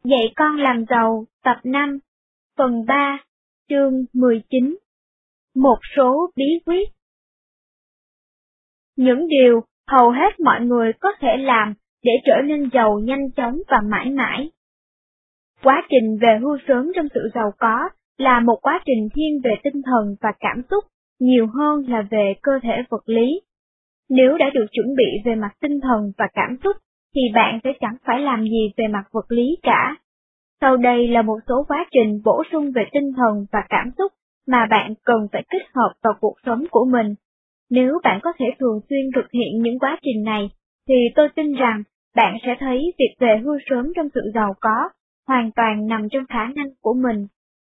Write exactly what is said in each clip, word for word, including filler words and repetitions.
Dạy con làm giàu, tập năm, phần ba, chương mười chín. Một số bí quyết. Những điều hầu hết mọi người có thể làm để trở nên giàu nhanh chóng và mãi mãi. Quá trình về hưu sớm trong sự giàu có là một quá trình thiên về tinh thần và cảm xúc nhiều hơn là về cơ thể vật lý. Nếu đã được chuẩn bị về mặt tinh thần và cảm xúc, thì bạn sẽ chẳng phải làm gì về mặt vật lý cả. Sau đây là một số quá trình bổ sung về tinh thần và cảm xúc mà bạn cần phải kết hợp vào cuộc sống của mình. Nếu bạn có thể thường xuyên thực hiện những quá trình này, thì tôi tin rằng bạn sẽ thấy việc về hưu sớm trong sự giàu có hoàn toàn nằm trong khả năng của mình.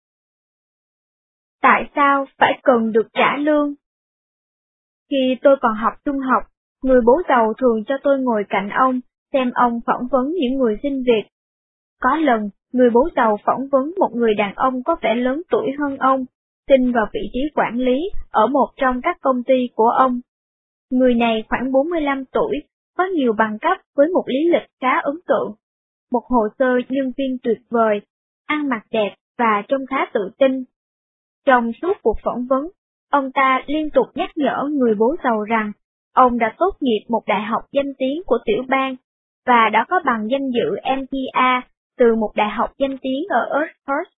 Tại sao phải cần được trả lương? Khi tôi còn học trung học, người bố giàu thường cho tôi ngồi cạnh ông, xem ông phỏng vấn những người xin việc. Có lần, người bố giàu phỏng vấn một người đàn ông có vẻ lớn tuổi hơn ông, xin vào vị trí quản lý ở một trong các công ty của ông. Người này khoảng bốn mươi lăm tuổi, có nhiều bằng cấp với một lý lịch khá ấn tượng, một hồ sơ nhân viên tuyệt vời, ăn mặc đẹp và trông khá tự tin. Trong suốt cuộc phỏng vấn, ông ta liên tục nhắc nhở người bố giàu rằng ông đã tốt nghiệp một đại học danh tiếng của tiểu bang và đã có bằng danh dự em bê a từ một đại học danh tiếng ở Oxford.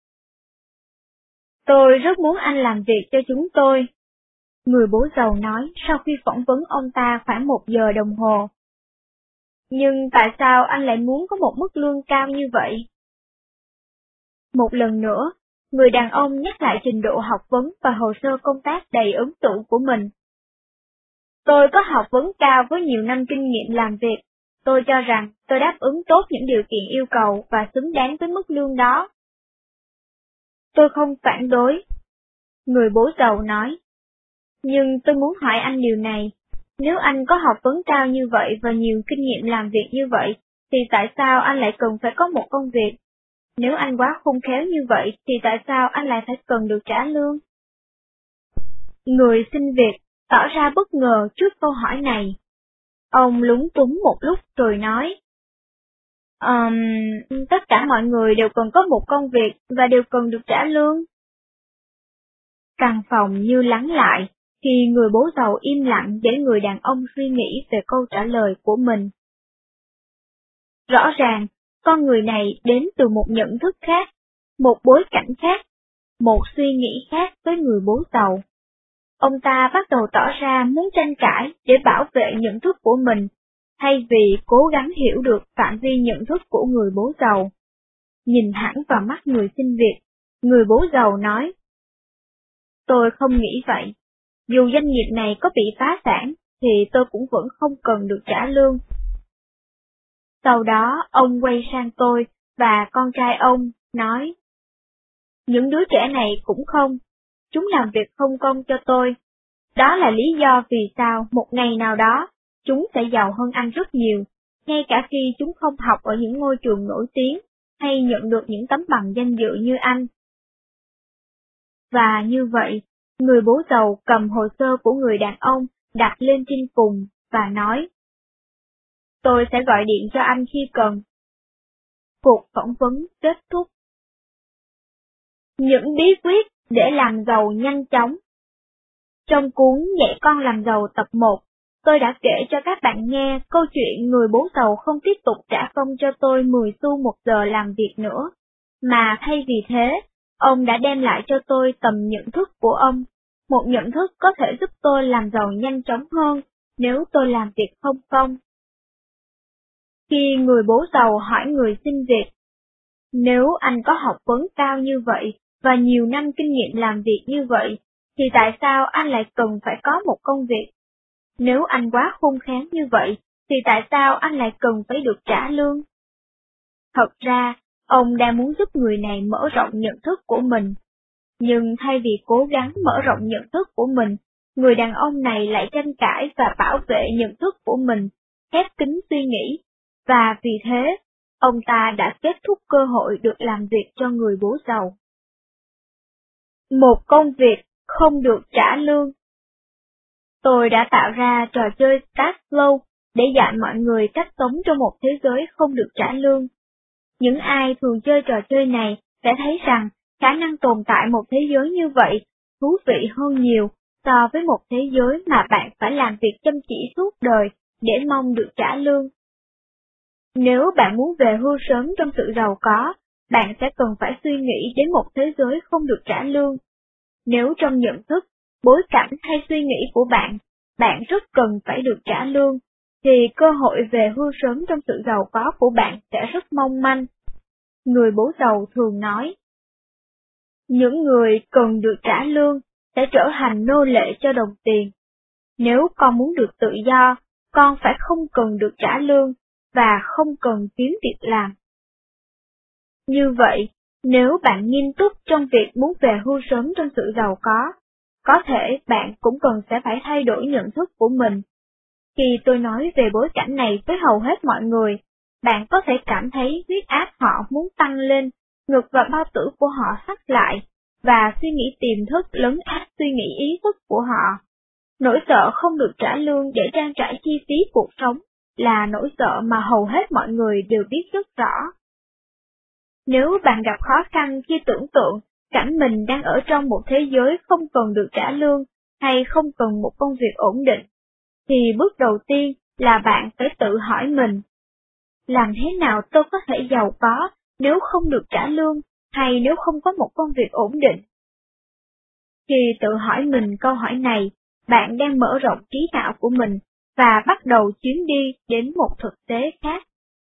Tôi rất muốn anh làm việc cho chúng tôi, người bố giàu nói sau khi phỏng vấn ông ta khoảng một giờ đồng hồ. Nhưng tại sao anh lại muốn có một mức lương cao như vậy? Một lần nữa, người đàn ông nhắc lại trình độ học vấn và hồ sơ công tác đầy ấn tượng của mình. Tôi có học vấn cao với nhiều năm kinh nghiệm làm việc. Tôi cho rằng tôi đáp ứng tốt những điều kiện yêu cầu và xứng đáng với mức lương đó. Tôi không phản đối, người bố giàu nói. Nhưng tôi muốn hỏi anh điều này, nếu anh có học vấn cao như vậy và nhiều kinh nghiệm làm việc như vậy, thì tại sao anh lại cần phải có một công việc? Nếu anh quá khôn khéo như vậy, thì tại sao anh lại phải cần được trả lương? Người xin việc tỏ ra bất ngờ trước câu hỏi này. Ông lúng túng một lúc rồi nói, um, tất cả mọi người đều cần có một công việc và đều cần được trả lương. Căn phòng như lắng lại, khi người bố giàu im lặng để người đàn ông suy nghĩ về câu trả lời của mình. Rõ ràng, con người này đến từ một nhận thức khác, một bối cảnh khác, một suy nghĩ khác với người bố giàu. Ông ta bắt đầu tỏ ra muốn tranh cãi để bảo vệ nhận thức của mình, thay vì cố gắng hiểu được phạm vi nhận thức của người bố giàu. Nhìn hẳn vào mắt người xin việc, người bố giàu nói, tôi không nghĩ vậy. Dù doanh nghiệp này có bị phá sản, thì tôi cũng vẫn không cần được trả lương. Sau đó, ông quay sang tôi, và con trai ông, nói, những đứa trẻ này cũng không, chúng làm việc không công cho tôi. Đó là lý do vì sao một ngày nào đó, chúng sẽ giàu hơn anh rất nhiều, ngay cả khi chúng không học ở những ngôi trường nổi tiếng, hay nhận được những tấm bằng danh dự như anh. Và như vậy, người bố giàu cầm hồ sơ của người đàn ông đặt lên trên cùng và nói, tôi sẽ gọi điện cho anh khi cần. Cuộc phỏng vấn kết thúc. Những bí quyết để làm giàu nhanh chóng. Trong cuốn Dạy con làm giàu tập một, tôi đã kể cho các bạn nghe câu chuyện người bố giàu không tiếp tục trả công cho tôi mười xu một giờ làm việc nữa, mà thay vì thế, ông đã đem lại cho tôi tầm nhận thức của ông, một nhận thức có thể giúp tôi làm giàu nhanh chóng hơn nếu tôi làm việc không công. Khi người bố giàu hỏi người xin việc, nếu anh có học vấn cao như vậy và nhiều năm kinh nghiệm làm việc như vậy, thì tại sao anh lại cần phải có một công việc? Nếu anh quá khôn khéo như vậy, thì tại sao anh lại cần phải được trả lương? Thật ra, ông đang muốn giúp người này mở rộng nhận thức của mình. Nhưng thay vì cố gắng mở rộng nhận thức của mình, người đàn ông này lại tranh cãi và bảo vệ nhận thức của mình, khép kín suy nghĩ, và vì thế, ông ta đã kết thúc cơ hội được làm việc cho người bố giàu. Một công việc không được trả lương. Tôi đã tạo ra trò chơi Cash Flow để dạy mọi người cách sống trong một thế giới không được trả lương. Những ai thường chơi trò chơi này sẽ thấy rằng khả năng tồn tại một thế giới như vậy thú vị hơn nhiều so với một thế giới mà bạn phải làm việc chăm chỉ suốt đời để mong được trả lương. Nếu bạn muốn về hưu sớm trong sự giàu có, bạn sẽ cần phải suy nghĩ đến một thế giới không được trả lương. Nếu trong nhận thức, bối cảnh hay suy nghĩ của bạn, bạn rất cần phải được trả lương, thì cơ hội về hưu sớm trong sự giàu có của bạn sẽ rất mong manh. Người bố giàu thường nói, những người cần được trả lương sẽ trở thành nô lệ cho đồng tiền. Nếu con muốn được tự do, con phải không cần được trả lương và không cần kiếm việc làm. Như vậy, nếu bạn nghiêm túc trong việc muốn về hưu sớm trong sự giàu có, có thể bạn cũng cần sẽ phải thay đổi nhận thức của mình. Khi tôi nói về bối cảnh này với hầu hết mọi người, bạn có thể cảm thấy huyết áp họ muốn tăng lên, ngực và bao tử của họ thắt lại, và suy nghĩ tiềm thức lấn át suy nghĩ ý thức của họ. Nỗi sợ không được trả lương để trang trải chi phí cuộc sống là nỗi sợ mà hầu hết mọi người đều biết rất rõ. Nếu bạn gặp khó khăn khi tưởng tượng cảnh mình đang ở trong một thế giới không cần được trả lương hay không cần một công việc ổn định, thì bước đầu tiên là bạn phải tự hỏi mình, làm thế nào tôi có thể giàu có nếu không được trả lương hay nếu không có một công việc ổn định? Khi tự hỏi mình câu hỏi này, bạn đang mở rộng trí não của mình và bắt đầu chuyến đi đến một thực tế khác.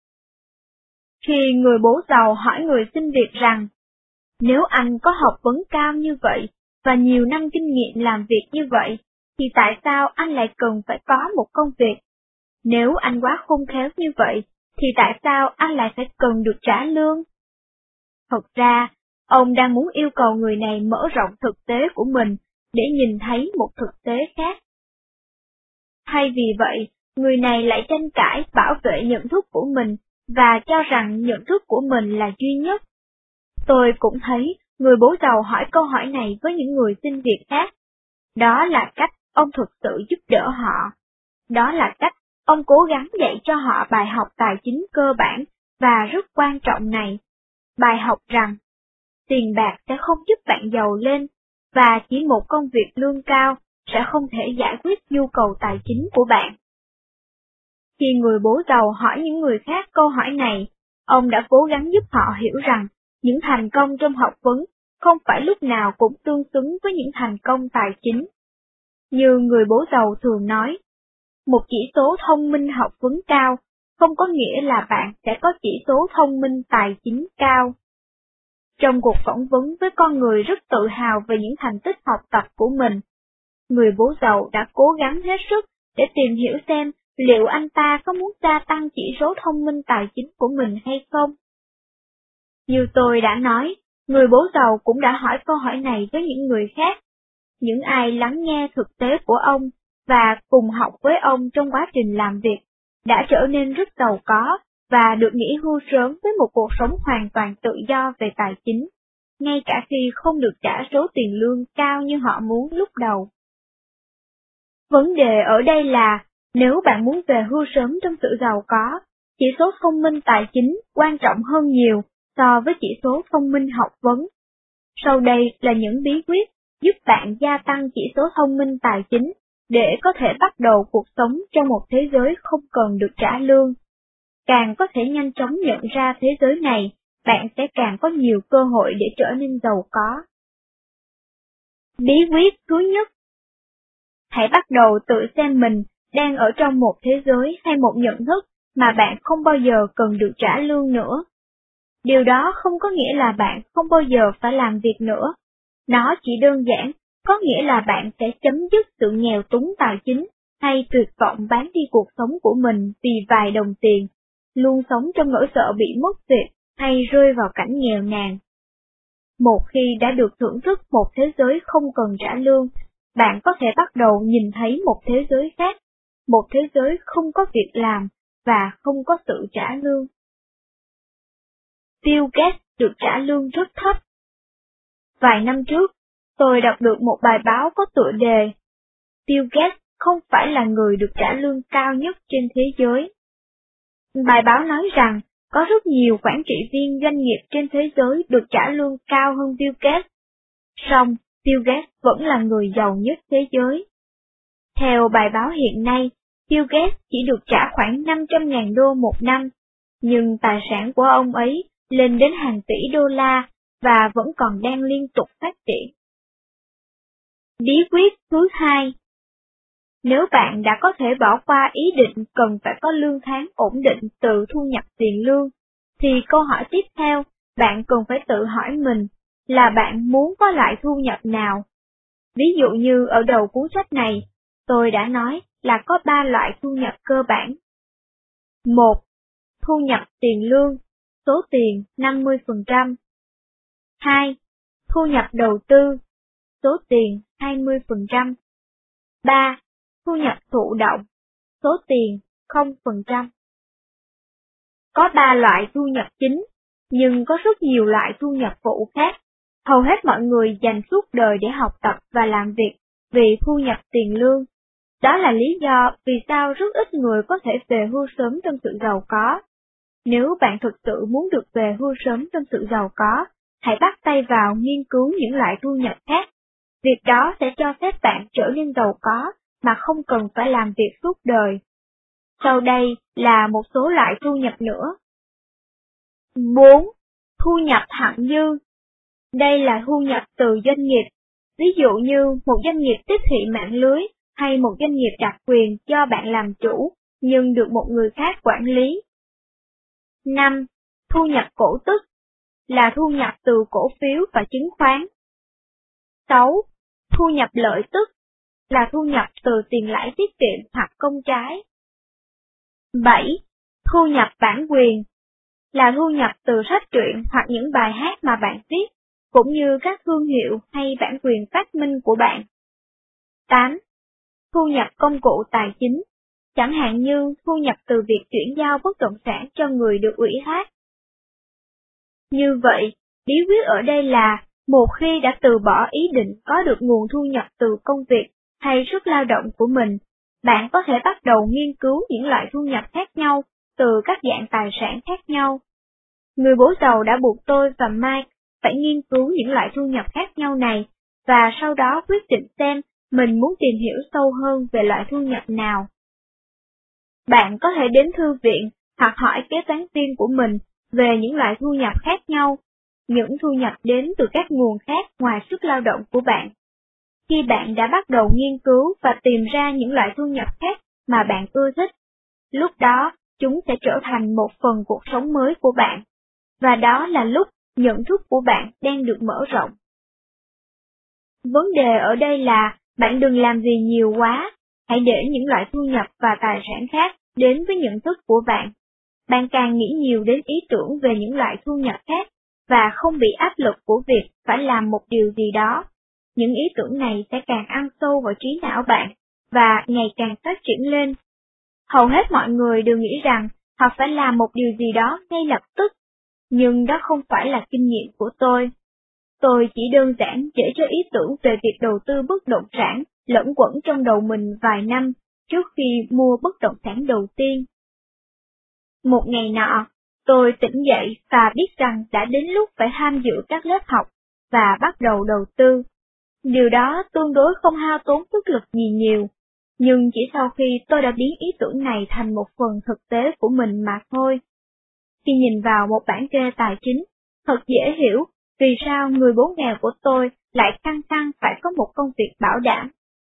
Khi người bố giàu hỏi người xin việc rằng, nếu anh có học vấn cao như vậy và nhiều năm kinh nghiệm làm việc như vậy, thì tại sao anh lại cần phải có một công việc? Nếu anh quá khôn khéo như vậy, thì tại sao anh lại phải cần được trả lương? Thật ra, ông đang muốn yêu cầu người này mở rộng thực tế của mình để nhìn thấy một thực tế khác. Thay vì vậy, người này lại tranh cãi bảo vệ nhận thức của mình và cho rằng nhận thức của mình là duy nhất. Tôi cũng thấy người bố giàu hỏi câu hỏi này với những người xin việc khác. Đó là cách ông thực sự giúp đỡ họ. Đó là cách ông cố gắng dạy cho họ bài học tài chính cơ bản và rất quan trọng này. Bài học rằng, tiền bạc sẽ không giúp bạn giàu lên, và chỉ một công việc lương cao sẽ không thể giải quyết nhu cầu tài chính của bạn. Khi người bố giàu hỏi những người khác câu hỏi này, ông đã cố gắng giúp họ hiểu rằng những thành công trong học vấn không phải lúc nào cũng tương xứng với những thành công tài chính. Như người bố giàu thường nói, một chỉ số thông minh học vấn cao không có nghĩa là bạn sẽ có chỉ số thông minh tài chính cao. Trong cuộc phỏng vấn với con người rất tự hào về những thành tích học tập của mình, người bố giàu đã cố gắng hết sức để tìm hiểu xem liệu anh ta có muốn gia tăng chỉ số thông minh tài chính của mình hay không. Như tôi đã nói, người bố giàu cũng đã hỏi câu hỏi này với những người khác, những ai lắng nghe thực tế của ông và cùng học với ông trong quá trình làm việc, đã trở nên rất giàu có và được nghỉ hưu sớm với một cuộc sống hoàn toàn tự do về tài chính, ngay cả khi không được trả số tiền lương cao như họ muốn lúc đầu. Vấn đề ở đây là, nếu bạn muốn về hưu sớm trong sự giàu có, chỉ số thông minh tài chính quan trọng hơn nhiều so với chỉ số thông minh học vấn. Sau đây là những bí quyết giúp bạn gia tăng chỉ số thông minh tài chính để có thể bắt đầu cuộc sống trong một thế giới không cần được trả lương. Càng có thể nhanh chóng nhận ra thế giới này, bạn sẽ càng có nhiều cơ hội để trở nên giàu có. Bí quyết thứ nhất: hãy bắt đầu tự xem mình đang ở trong một thế giới hay một nhận thức mà bạn không bao giờ cần được trả lương nữa. Điều đó không có nghĩa là bạn không bao giờ phải làm việc nữa. Nó chỉ đơn giản có nghĩa là bạn sẽ chấm dứt sự nghèo túng tài chính hay tuyệt vọng bán đi cuộc sống của mình vì vài đồng tiền, luôn sống trong nỗi sợ bị mất việc hay rơi vào cảnh nghèo nàn. Một khi đã được thưởng thức một thế giới không cần trả lương, bạn có thể bắt đầu nhìn thấy một thế giới khác, một thế giới không có việc làm và không có sự trả lương. Bill Gates được trả lương rất thấp. Vài năm trước, tôi đọc được một bài báo có tựa đề Bill Gates không phải là người được trả lương cao nhất trên thế giới. Bài báo nói rằng Có rất nhiều quản trị viên doanh nghiệp trên thế giới được trả lương cao hơn Bill Gates. Song, Bill Gates vẫn là người giàu nhất thế giới. Theo bài báo hiện nay, Bill Gates chỉ được trả khoảng năm trăm nghìn đô một năm, nhưng tài sản của ông ấy lên đến hàng tỷ đô la và vẫn còn đang liên tục phát triển. Bí quyết thứ hai. Nếu bạn đã có thể bỏ qua ý định cần phải có lương tháng ổn định từ thu nhập tiền lương, thì câu hỏi tiếp theo, bạn cần phải tự hỏi mình là bạn muốn có loại thu nhập nào. Ví dụ như ở đầu cuốn sách này, tôi đã nói là có ba loại thu nhập cơ bản. một. Thu nhập tiền lương, số tiền năm mươi phần trăm. hai. Thu nhập đầu tư, số tiền hai mươi phần trăm. ba. Thu nhập thụ động, số tiền không phần trăm. Có ba loại thu nhập chính, nhưng có rất nhiều loại thu nhập phụ khác. Hầu hết mọi người dành suốt đời để học tập và làm việc vì thu nhập tiền lương. Đó là lý do vì sao rất ít người có thể về hưu sớm trong sự giàu có. Nếu bạn thực sự muốn được về hưu sớm trong sự giàu có, hãy bắt tay vào nghiên cứu những loại thu nhập khác. Việc đó sẽ cho phép bạn trở nên giàu có mà không cần phải làm việc suốt đời. Sau đây là một số loại thu nhập nữa. bốn. Thu nhập thặng dư. Đây là thu nhập từ doanh nghiệp, ví dụ như một doanh nghiệp tiếp thị mạng lưới hay một doanh nghiệp đặc quyền do bạn làm chủ, nhưng được một người khác quản lý. năm. Thu nhập cổ tức, là thu nhập từ cổ phiếu và chứng khoán. sáu. Thu nhập lợi tức, là thu nhập từ tiền lãi tiết kiệm hoặc công trái. bảy. Thu nhập bản quyền, là thu nhập từ sách truyện hoặc những bài hát mà bạn viết, cũng như các thương hiệu hay bản quyền phát minh của bạn. tám. Thu nhập công cụ tài chính, chẳng hạn như thu nhập từ việc chuyển giao bất động sản cho người được ủy thác. Như vậy, bí quyết ở đây là, một khi đã từ bỏ ý định có được nguồn thu nhập từ công việc hay sức lao động của mình, bạn có thể bắt đầu nghiên cứu những loại thu nhập khác nhau từ các dạng tài sản khác nhau. Người bố giàu đã buộc tôi và Mike phải nghiên cứu những loại thu nhập khác nhau này, và sau đó quyết định xem mình muốn tìm hiểu sâu hơn về loại thu nhập nào. Bạn có thể đến thư viện hoặc hỏi kế toán viên của mình về những loại thu nhập khác nhau, những thu nhập đến từ các nguồn khác ngoài sức lao động của bạn. Khi bạn đã bắt đầu nghiên cứu và tìm ra những loại thu nhập khác mà bạn ưa thích, lúc đó chúng sẽ trở thành một phần cuộc sống mới của bạn, và đó là lúc nhận thức của bạn đang được mở rộng. Vấn đề ở đây là bạn đừng làm gì nhiều quá, hãy để những loại thu nhập và tài sản khác đến với nhận thức của bạn. Bạn càng nghĩ nhiều đến ý tưởng về những loại thu nhập khác và không bị áp lực của việc phải làm một điều gì đó, những ý tưởng này sẽ càng ăn sâu vào trí não bạn và ngày càng phát triển lên. Hầu hết mọi người đều nghĩ rằng họ phải làm một điều gì đó ngay lập tức, nhưng đó không phải là kinh nghiệm của tôi. Tôi chỉ đơn giản để cho ý tưởng về việc đầu tư bất động sản lẫn quẩn trong đầu mình vài năm trước khi mua bất động sản đầu tiên. Một ngày nọ, tôi tỉnh dậy và biết rằng đã đến lúc phải tham dự các lớp học và bắt đầu đầu tư. Điều đó tương đối không hao tốn sức lực gì nhiều, nhưng chỉ sau khi tôi đã biến ý tưởng này thành một phần thực tế của mình mà thôi. Khi nhìn vào một bảng kê tài chính, thật dễ hiểu vì sao người bố nghèo của tôi lại khăng khăng phải có một công việc bảo đảm.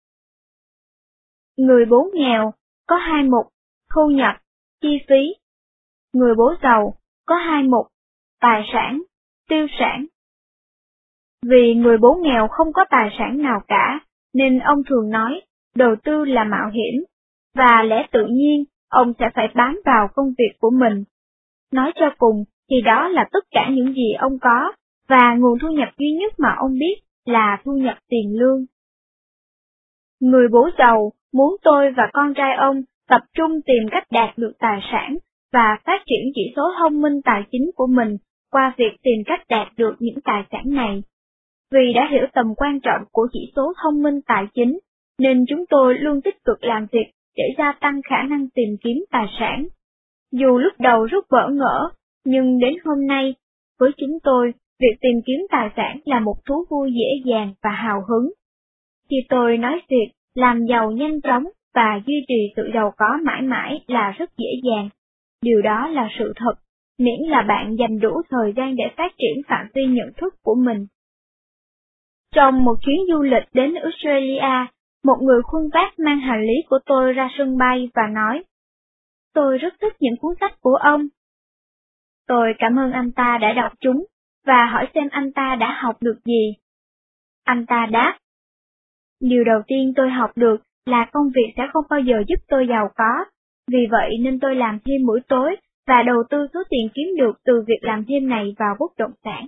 Người bố nghèo có hai mục: thu nhập, chi phí. Người bố giàu có hai mục: tài sản, tiêu sản. Vì người bố nghèo không có tài sản nào cả, nên ông thường nói đầu tư là mạo hiểm, và lẽ tự nhiên ông sẽ phải bám vào công việc của mình. Nói cho cùng thì đó là tất cả những gì ông có, và nguồn thu nhập duy nhất mà ông biết là thu nhập tiền lương. Người bố giàu muốn tôi và con trai ông tập trung tìm cách đạt được tài sản và phát triển chỉ số thông minh tài chính của mình qua việc tìm cách đạt được những tài sản này. Vì đã hiểu tầm quan trọng của chỉ số thông minh tài chính, nên chúng tôi luôn tích cực làm việc để gia tăng khả năng tìm kiếm tài sản. Dù lúc đầu rất bỡ ngỡ, Nhưng đến hôm nay, với chúng tôi, việc tìm kiếm tài sản là một thú vui dễ dàng và hào hứng. Khi tôi nói việc làm giàu nhanh chóng và duy trì sự giàu có mãi mãi là rất dễ dàng, điều đó là sự thật, miễn là bạn dành đủ thời gian để phát triển phạm vi nhận thức của mình. Trong một chuyến du lịch đến Australia, một người khuân vác mang hành lý của tôi ra sân bay và nói, tôi rất thích những cuốn sách của ông. Tôi cảm ơn anh ta đã đọc chúng, và hỏi xem anh ta đã học được gì. Anh ta đáp, điều đầu tiên tôi học được là công việc sẽ không bao giờ giúp tôi giàu có, vì vậy nên tôi làm thêm buổi tối và đầu tư số tiền kiếm được từ việc làm thêm này vào bất động sản.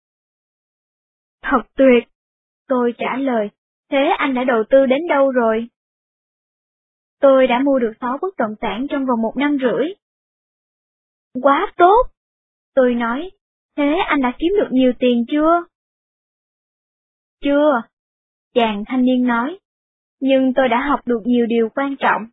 Thật tuyệt! Tôi trả lời, thế anh đã đầu tư đến đâu rồi? Tôi đã mua được sáu bất động sản trong vòng một năm rưỡi. Quá tốt! Tôi nói, thế anh đã kiếm được nhiều tiền chưa? Chưa, chàng thanh niên nói, nhưng tôi đã học được nhiều điều quan trọng.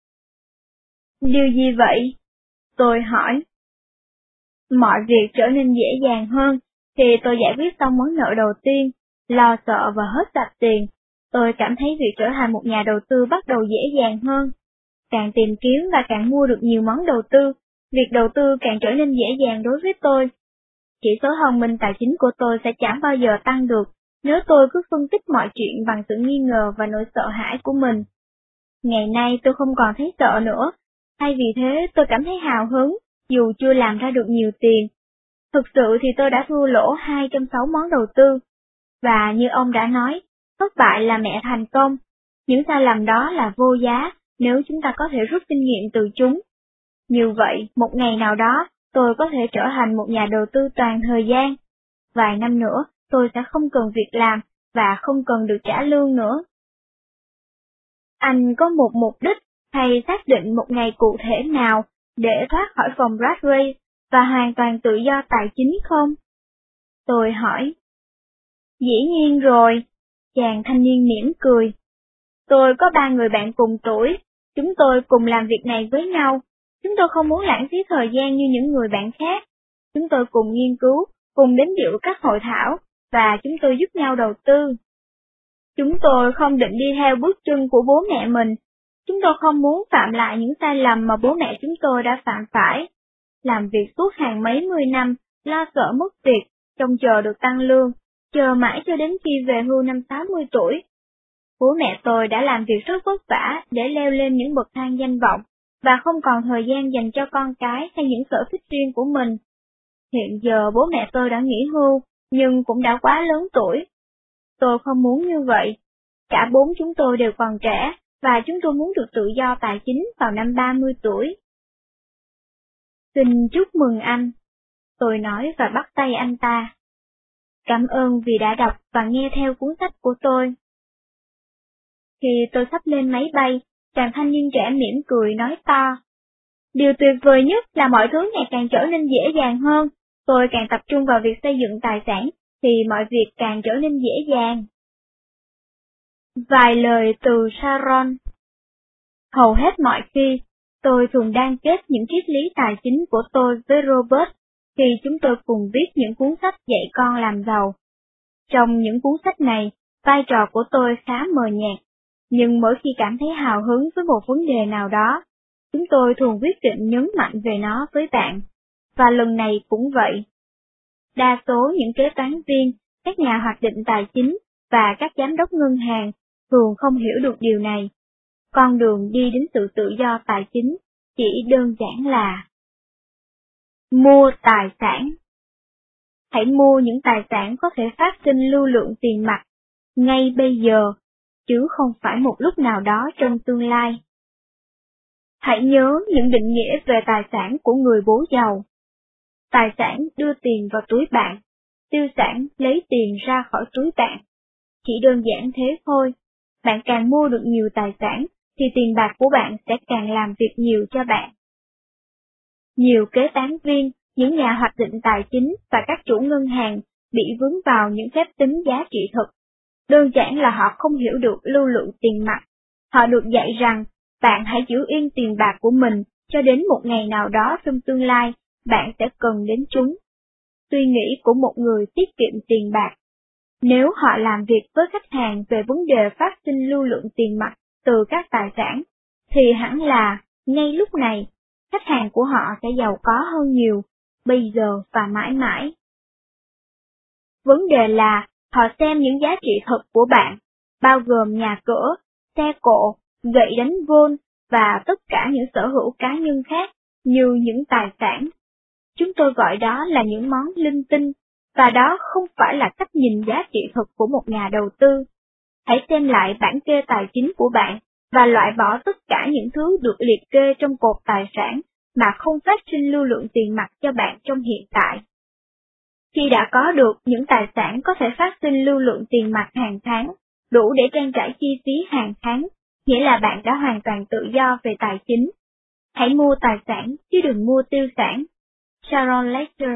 Điều gì vậy? Tôi hỏi. Mọi việc trở nên dễ dàng hơn khi tôi giải quyết xong món nợ đầu tiên, lo sợ và hết sạch tiền. Tôi cảm thấy việc trở thành một nhà đầu tư bắt đầu dễ dàng hơn. Càng tìm kiếm và càng mua được nhiều món đầu tư, việc đầu tư càng trở nên dễ dàng đối với tôi. Chỉ số thông minh tài chính của tôi sẽ chẳng bao giờ tăng được nếu tôi cứ phân tích mọi chuyện bằng sự nghi ngờ và nỗi sợ hãi của mình. Ngày nay tôi không còn thấy sợ nữa, thay vì thế tôi cảm thấy hào hứng, dù chưa làm ra được nhiều tiền. Thực sự thì tôi đã thua lỗ hai trong sáu món đầu tư. Và như ông đã nói, thất bại là mẹ thành công. Những sai lầm đó là vô giá nếu chúng ta có thể rút kinh nghiệm từ chúng. Như vậy, một ngày nào đó, tôi có thể trở thành một nhà đầu tư toàn thời gian. Vài năm nữa, tôi sẽ không cần việc làm và không cần được trả lương nữa. Anh có một mục đích hay xác định một ngày cụ thể nào để thoát khỏi vòng rat race và hoàn toàn tự do tài chính không? Tôi hỏi. Dĩ nhiên rồi, chàng thanh niên mỉm cười. Tôi có ba người bạn cùng tuổi, chúng tôi cùng làm việc này với nhau. Chúng tôi không muốn lãng phí thời gian như những người bạn khác. Chúng tôi cùng nghiên cứu, cùng đến dự các hội thảo, và chúng tôi giúp nhau đầu tư. Chúng tôi không định đi theo bước chân của bố mẹ mình. Chúng tôi không muốn phạm lại những sai lầm mà bố mẹ chúng tôi đã phạm phải. Làm việc suốt hàng mấy mươi năm, lo sợ mất việc, trông chờ được tăng lương, chờ mãi cho đến khi về hưu năm sáu mươi tuổi. Bố mẹ tôi đã làm việc rất vất vả để leo lên những bậc thang danh vọng, và không còn thời gian dành cho con cái hay những sở thích riêng của mình. Hiện giờ bố mẹ tôi đã nghỉ hưu, nhưng cũng đã quá lớn tuổi. Tôi không muốn như vậy. Cả bốn chúng tôi đều còn trẻ, và chúng tôi muốn được tự do tài chính vào năm ba mươi tuổi. Xin chúc mừng anh, tôi nói và bắt tay anh ta. Cảm ơn vì đã đọc và nghe theo cuốn sách của tôi. Khi tôi sắp lên máy bay, chàng thanh niên trẻ mỉm cười nói to. Điều tuyệt vời nhất là mọi thứ ngày càng trở nên dễ dàng hơn. Tôi càng tập trung vào việc xây dựng tài sản, thì mọi việc càng trở nên dễ dàng. Vài lời từ Sharon. Hầu hết mọi khi, tôi thường đang kết những triết lý tài chính của tôi với Robert khi chúng tôi cùng viết những cuốn sách dạy con làm giàu. Trong những cuốn sách này, vai trò của tôi khá mờ nhạt, nhưng mỗi khi cảm thấy hào hứng với một vấn đề nào đó, chúng tôi thường quyết định nhấn mạnh về nó với bạn, và lần này cũng vậy. Đa số những kế toán viên, các nhà hoạch định tài chính và các giám đốc ngân hàng thường không hiểu được điều này. Con đường đi đến sự tự do tài chính chỉ đơn giản là mua tài sản. Hãy mua những tài sản có thể phát sinh lưu lượng tiền mặt ngay bây giờ, chứ không phải một lúc nào đó trong tương lai. Hãy nhớ những định nghĩa về tài sản của người bố giàu. Tài sản đưa tiền vào túi bạn, tiêu sản lấy tiền ra khỏi túi bạn. Chỉ đơn giản thế thôi, bạn càng mua được nhiều tài sản, thì tiền bạc của bạn sẽ càng làm việc nhiều cho bạn. Nhiều kế toán viên, những nhà hoạch định tài chính và các chủ ngân hàng bị vướng vào những phép tính giá trị thực. Đơn giản là họ không hiểu được lưu lượng tiền mặt. Họ được dạy rằng, bạn hãy giữ yên tiền bạc của mình cho đến một ngày nào đó trong tương lai, bạn sẽ cần đến chúng. Suy nghĩ của một người tiết kiệm tiền bạc. Nếu họ làm việc với khách hàng về vấn đề phát sinh lưu lượng tiền mặt từ các tài sản, thì hẳn là, ngay lúc này, khách hàng của họ sẽ giàu có hơn nhiều, bây giờ và mãi mãi. Vấn đề là, họ xem những giá trị thật của bạn, bao gồm nhà cửa, xe cộ, gậy đánh golf và tất cả những sở hữu cá nhân khác, như những tài sản. Chúng tôi gọi đó là những món linh tinh, và đó không phải là cách nhìn giá trị thực của một nhà đầu tư. Hãy xem lại bản kê tài chính của bạn, và loại bỏ tất cả những thứ được liệt kê trong cột tài sản mà không phát sinh lưu lượng tiền mặt cho bạn trong hiện tại. Khi đã có được những tài sản có thể phát sinh lưu lượng tiền mặt hàng tháng, đủ để trang trải chi phí hàng tháng, nghĩa là bạn đã hoàn toàn tự do về tài chính. Hãy mua tài sản chứ đừng mua tiêu sản. Sharon Lechter.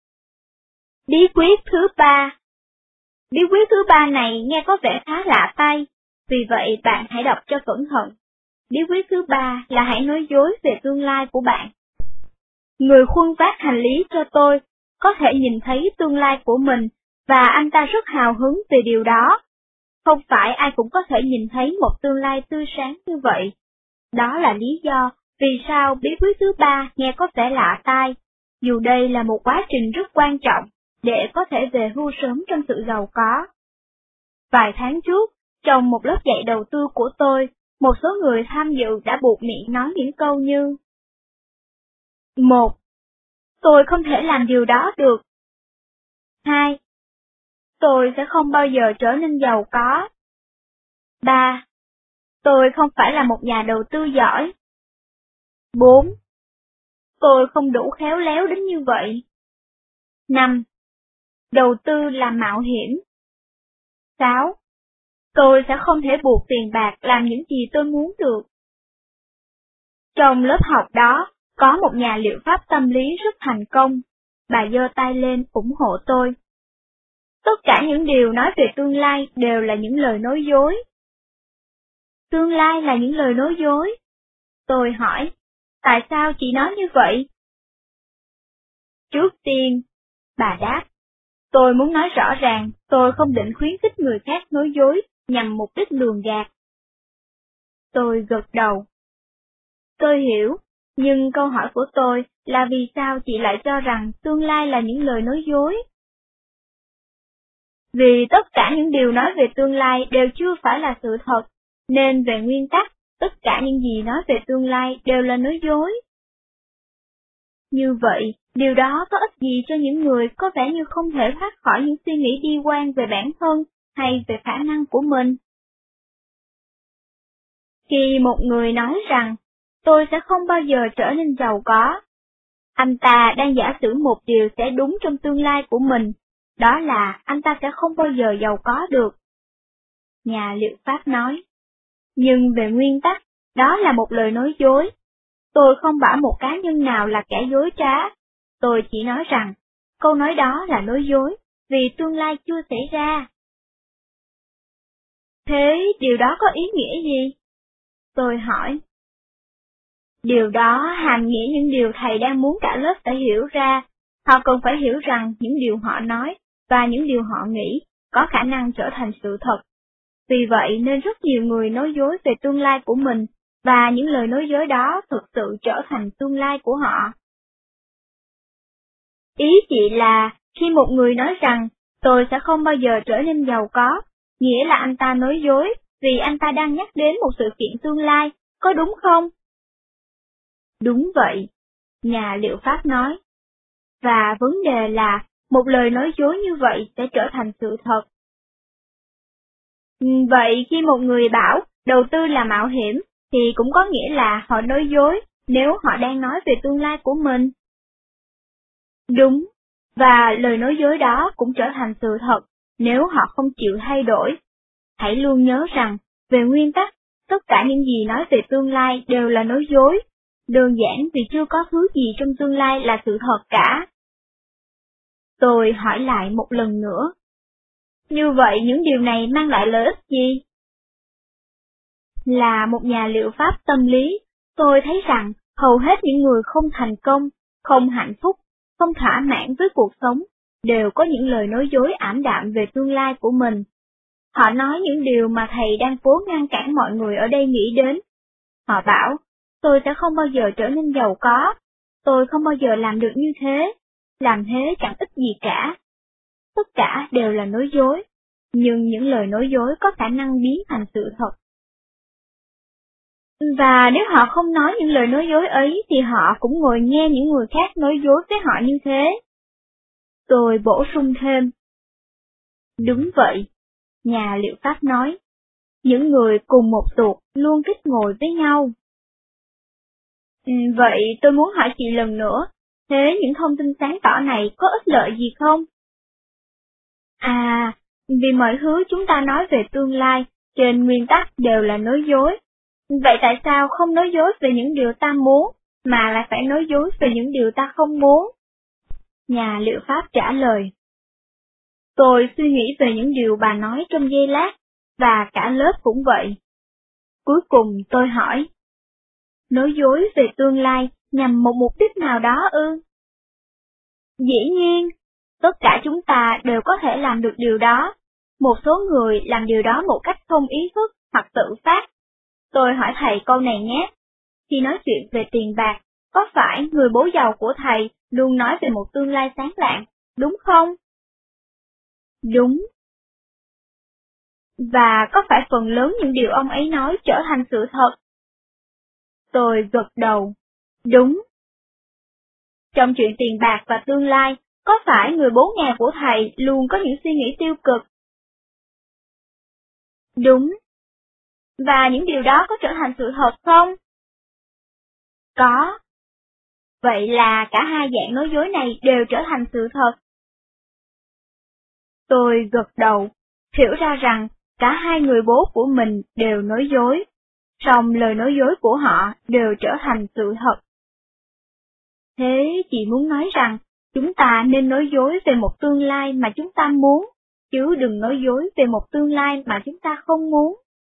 Bí quyết thứ ba. Bí quyết thứ ba này nghe có vẻ khá lạ tai, vì vậy bạn hãy đọc cho cẩn thận. Bí quyết thứ ba là hãy nói dối về tương lai của bạn. Người khuân vác hành lý cho tôi có thể nhìn thấy tương lai của mình, và anh ta rất hào hứng về điều đó. Không phải ai cũng có thể nhìn thấy một tương lai tươi sáng như vậy. Đó là lý do vì sao bí quyết thứ ba nghe có vẻ lạ tai, dù đây là một quá trình rất quan trọng để có thể về hưu sớm trong sự giàu có. Vài tháng trước, trong một lớp dạy đầu tư của tôi, một số người tham dự đã buộc miệng nói những câu như: một. Tôi không thể làm điều đó được. Hai. Tôi sẽ không bao giờ trở nên giàu có. Ba. Tôi không phải là một nhà đầu tư giỏi. Bốn. Tôi không đủ khéo léo đến như vậy. Năm. Đầu tư là mạo hiểm. Sáu. Tôi sẽ không thể buộc tiền bạc làm những gì tôi muốn được. Trong lớp học đó, có một nhà liệu pháp tâm lý rất thành công. Bà giơ tay lên ủng hộ tôi. Tất cả những điều nói về tương lai đều là những lời nói dối. Tương lai là những lời nói dối? Tôi hỏi, tại sao chị nói như vậy? Trước tiên, bà đáp, tôi muốn nói rõ ràng, tôi không định khuyến khích người khác nói dối nhằm mục đích lường gạt. Tôi gật đầu. Tôi hiểu, nhưng câu hỏi của tôi là vì sao chị lại cho rằng tương lai là những lời nói dối? Vì tất cả những điều nói về tương lai đều chưa phải là sự thật, nên về nguyên tắc, tất cả những gì nói về tương lai đều là nói dối. Như vậy, điều đó có ích gì cho những người có vẻ như không thể thoát khỏi những suy nghĩ bi quan về bản thân hay về khả năng của mình? Khi một người nói rằng, tôi sẽ không bao giờ trở nên giàu có, anh ta đang giả sử một điều sẽ đúng trong tương lai của mình, đó là anh ta sẽ không bao giờ giàu có được. Nhà liệu pháp nói, nhưng về nguyên tắc, đó là một lời nói dối. Tôi không bảo một cá nhân nào là kẻ dối trá, tôi chỉ nói rằng, câu nói đó là nói dối, vì tương lai chưa xảy ra. Thế điều đó có ý nghĩa gì? Tôi hỏi. Điều đó hàm nghĩa những điều thầy đang muốn cả lớp phải hiểu ra. Họ cần phải hiểu rằng những điều họ nói và những điều họ nghĩ có khả năng trở thành sự thật. Vì vậy nên rất nhiều người nói dối về tương lai của mình, và những lời nói dối đó thực sự trở thành tương lai của họ. Ý chị là, khi một người nói rằng, tôi sẽ không bao giờ trở nên giàu có, nghĩa là anh ta nói dối, vì anh ta đang nhắc đến một sự kiện tương lai, có đúng không? Đúng vậy, nhà liệu pháp nói. Và vấn đề là, một lời nói dối như vậy sẽ trở thành sự thật. Vậy khi một người bảo đầu tư là mạo hiểm, thì cũng có nghĩa là họ nói dối nếu họ đang nói về tương lai của mình. Đúng, và lời nói dối đó cũng trở thành sự thật nếu họ không chịu thay đổi. Hãy luôn nhớ rằng, về nguyên tắc, tất cả những gì nói về tương lai đều là nói dối, đơn giản vì chưa có thứ gì trong tương lai là sự thật cả. Tôi hỏi lại một lần nữa. Như vậy những điều này mang lại lợi ích gì? Là một nhà liệu pháp tâm lý, tôi thấy rằng hầu hết những người không thành công, không hạnh phúc, không thỏa mãn với cuộc sống, đều có những lời nói dối ảm đạm về tương lai của mình. Họ nói những điều mà thầy đang cố ngăn cản mọi người ở đây nghĩ đến. Họ bảo, tôi sẽ không bao giờ trở nên giàu có, tôi không bao giờ làm được như thế, làm thế chẳng ích gì cả. Tất cả đều là nói dối, nhưng những lời nói dối có khả năng biến thành sự thật. Và nếu họ không nói những lời nói dối ấy thì họ cũng ngồi nghe những người khác nói dối với họ như thế. Tôi bổ sung thêm. Đúng vậy, nhà liệu pháp nói. Những người cùng một tuột luôn thích ngồi với nhau. Ừ, vậy tôi muốn hỏi chị lần nữa, thế những thông tin sáng tỏ này có ích lợi gì không? À, vì mọi thứ chúng ta nói về tương lai, trên nguyên tắc đều là nói dối. Vậy tại sao không nói dối về những điều ta muốn, mà lại phải nói dối về những điều ta không muốn? Nhà liệu pháp trả lời. Tôi suy nghĩ về những điều bà nói trong giây lát, và cả lớp cũng vậy. Cuối cùng tôi hỏi. Nói dối về tương lai nhằm một mục đích nào đó ư? Dĩ nhiên, tất cả chúng ta đều có thể làm được điều đó. Một số người làm điều đó một cách không ý thức hoặc tự phát. Tôi hỏi thầy câu này nhé. Khi nói chuyện về tiền bạc, có phải người bố giàu của thầy luôn nói về một tương lai sáng lạng, đúng không? Đúng. Và có phải phần lớn những điều ông ấy nói trở thành sự thật? Tôi gật đầu. Đúng. Trong chuyện tiền bạc và tương lai, có phải người bố nghèo của thầy luôn có những suy nghĩ tiêu cực? Đúng. Và những điều đó có trở thành sự thật không? Có. Vậy là cả hai dạng nói dối này đều trở thành sự thật. Tôi gật đầu, hiểu ra rằng cả hai người bố của mình đều nói dối, song lời nói dối của họ đều trở thành sự thật. Thế chị muốn nói rằng, chúng ta nên nói dối về một tương lai mà chúng ta muốn, chứ đừng nói dối về một tương lai mà chúng ta không muốn.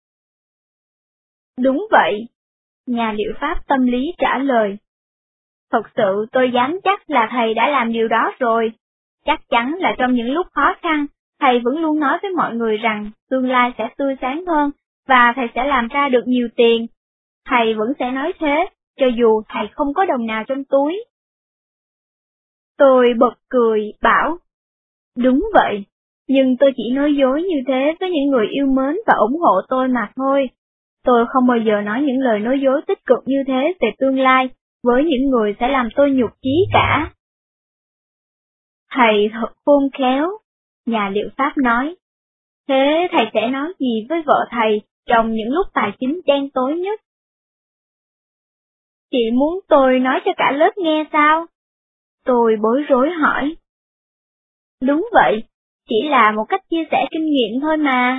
Đúng vậy, nhà liệu pháp tâm lý trả lời. Thật sự tôi dám chắc là thầy đã làm điều đó rồi. Chắc chắn là trong những lúc khó khăn, thầy vẫn luôn nói với mọi người rằng tương lai sẽ tươi sáng hơn, và thầy sẽ làm ra được nhiều tiền. Thầy vẫn sẽ nói thế, cho dù thầy không có đồng nào trong túi. Tôi bật cười, bảo, đúng vậy, nhưng tôi chỉ nói dối như thế với những người yêu mến và ủng hộ tôi mà thôi. Tôi không bao giờ nói những lời nói dối tích cực như thế về tương lai, với những người sẽ làm tôi nhục chí cả. Thầy thật khôn khéo, nhà liệu pháp nói. Thế thầy sẽ nói gì với vợ thầy trong những lúc tài chính đen tối nhất? Chị muốn tôi nói cho cả lớp nghe sao? Tôi bối rối hỏi. Đúng vậy, chỉ là một cách chia sẻ kinh nghiệm thôi mà.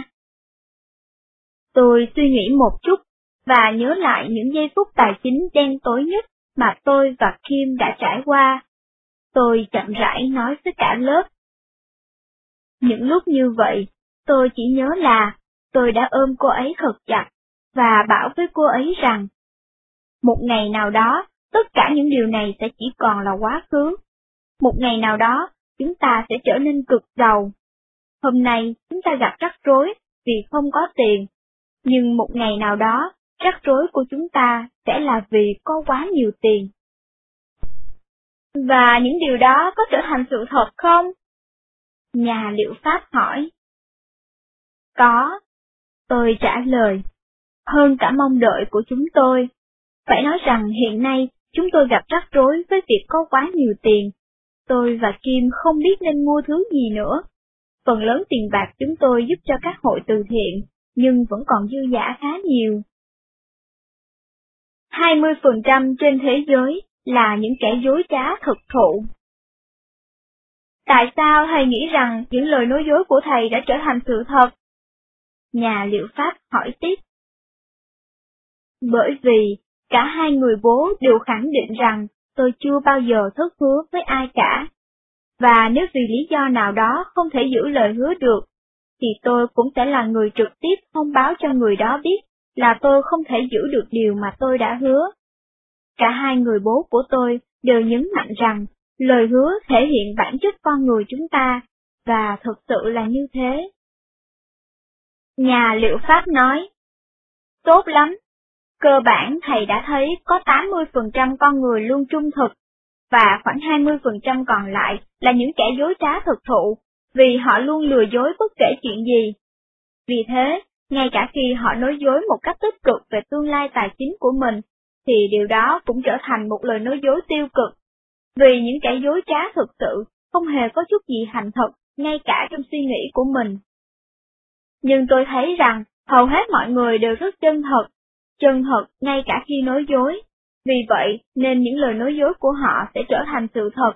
Tôi suy nghĩ một chút, và nhớ lại những giây phút tài chính đen tối nhất mà tôi và Kim đã trải qua. Tôi chậm rãi nói với cả lớp. Những lúc như vậy, tôi chỉ nhớ là tôi đã ôm cô ấy thật chặt, và bảo với cô ấy rằng, một ngày nào đó, tất cả những điều này sẽ chỉ còn là quá khứ. Một ngày nào đó, chúng ta sẽ trở nên cực giàu. Hôm nay, chúng ta gặp rắc rối vì không có tiền, nhưng một ngày nào đó, rắc rối của chúng ta sẽ là vì có quá nhiều tiền. Và những điều đó có trở thành sự thật không? Nhà liệu pháp hỏi. Có. Tôi trả lời. Hơn cả mong đợi của chúng tôi. Phải nói rằng hiện nay, chúng tôi gặp rắc rối với việc có quá nhiều tiền. Tôi và Kim không biết nên mua thứ gì nữa. Phần lớn tiền bạc chúng tôi giúp cho các hội từ thiện, nhưng vẫn còn dư dả khá nhiều. hai mươi phần trăm trên thế giới là những kẻ dối trá thực thụ. Tại sao thầy nghĩ rằng những lời nói dối của thầy đã trở thành sự thật? Nhà liệu pháp hỏi tiếp. Bởi vì, cả hai người bố đều khẳng định rằng tôi chưa bao giờ thất hứa với ai cả. Và nếu vì lý do nào đó không thể giữ lời hứa được, thì tôi cũng sẽ là người trực tiếp thông báo cho người đó biết là tôi không thể giữ được điều mà tôi đã hứa. Cả hai người bố của tôi đều nhấn mạnh rằng lời hứa thể hiện bản chất con người chúng ta, và thực sự là như thế. Nhà liệu pháp nói, tốt lắm, cơ bản thầy đã thấy có tám mươi phần trăm con người luôn trung thực, và khoảng hai mươi phần trăm còn lại là những kẻ dối trá thực thụ, vì họ luôn lừa dối bất kể chuyện gì. Vì thế, ngay cả khi họ nói dối một cách tích cực về tương lai tài chính của mình, thì điều đó cũng trở thành một lời nói dối tiêu cực, vì những kẻ dối trá thực sự không hề có chút gì thành thật, ngay cả trong suy nghĩ của mình. Nhưng tôi thấy rằng hầu hết mọi người đều rất chân thật, chân thật ngay cả khi nói dối, vì vậy nên những lời nói dối của họ sẽ trở thành sự thật.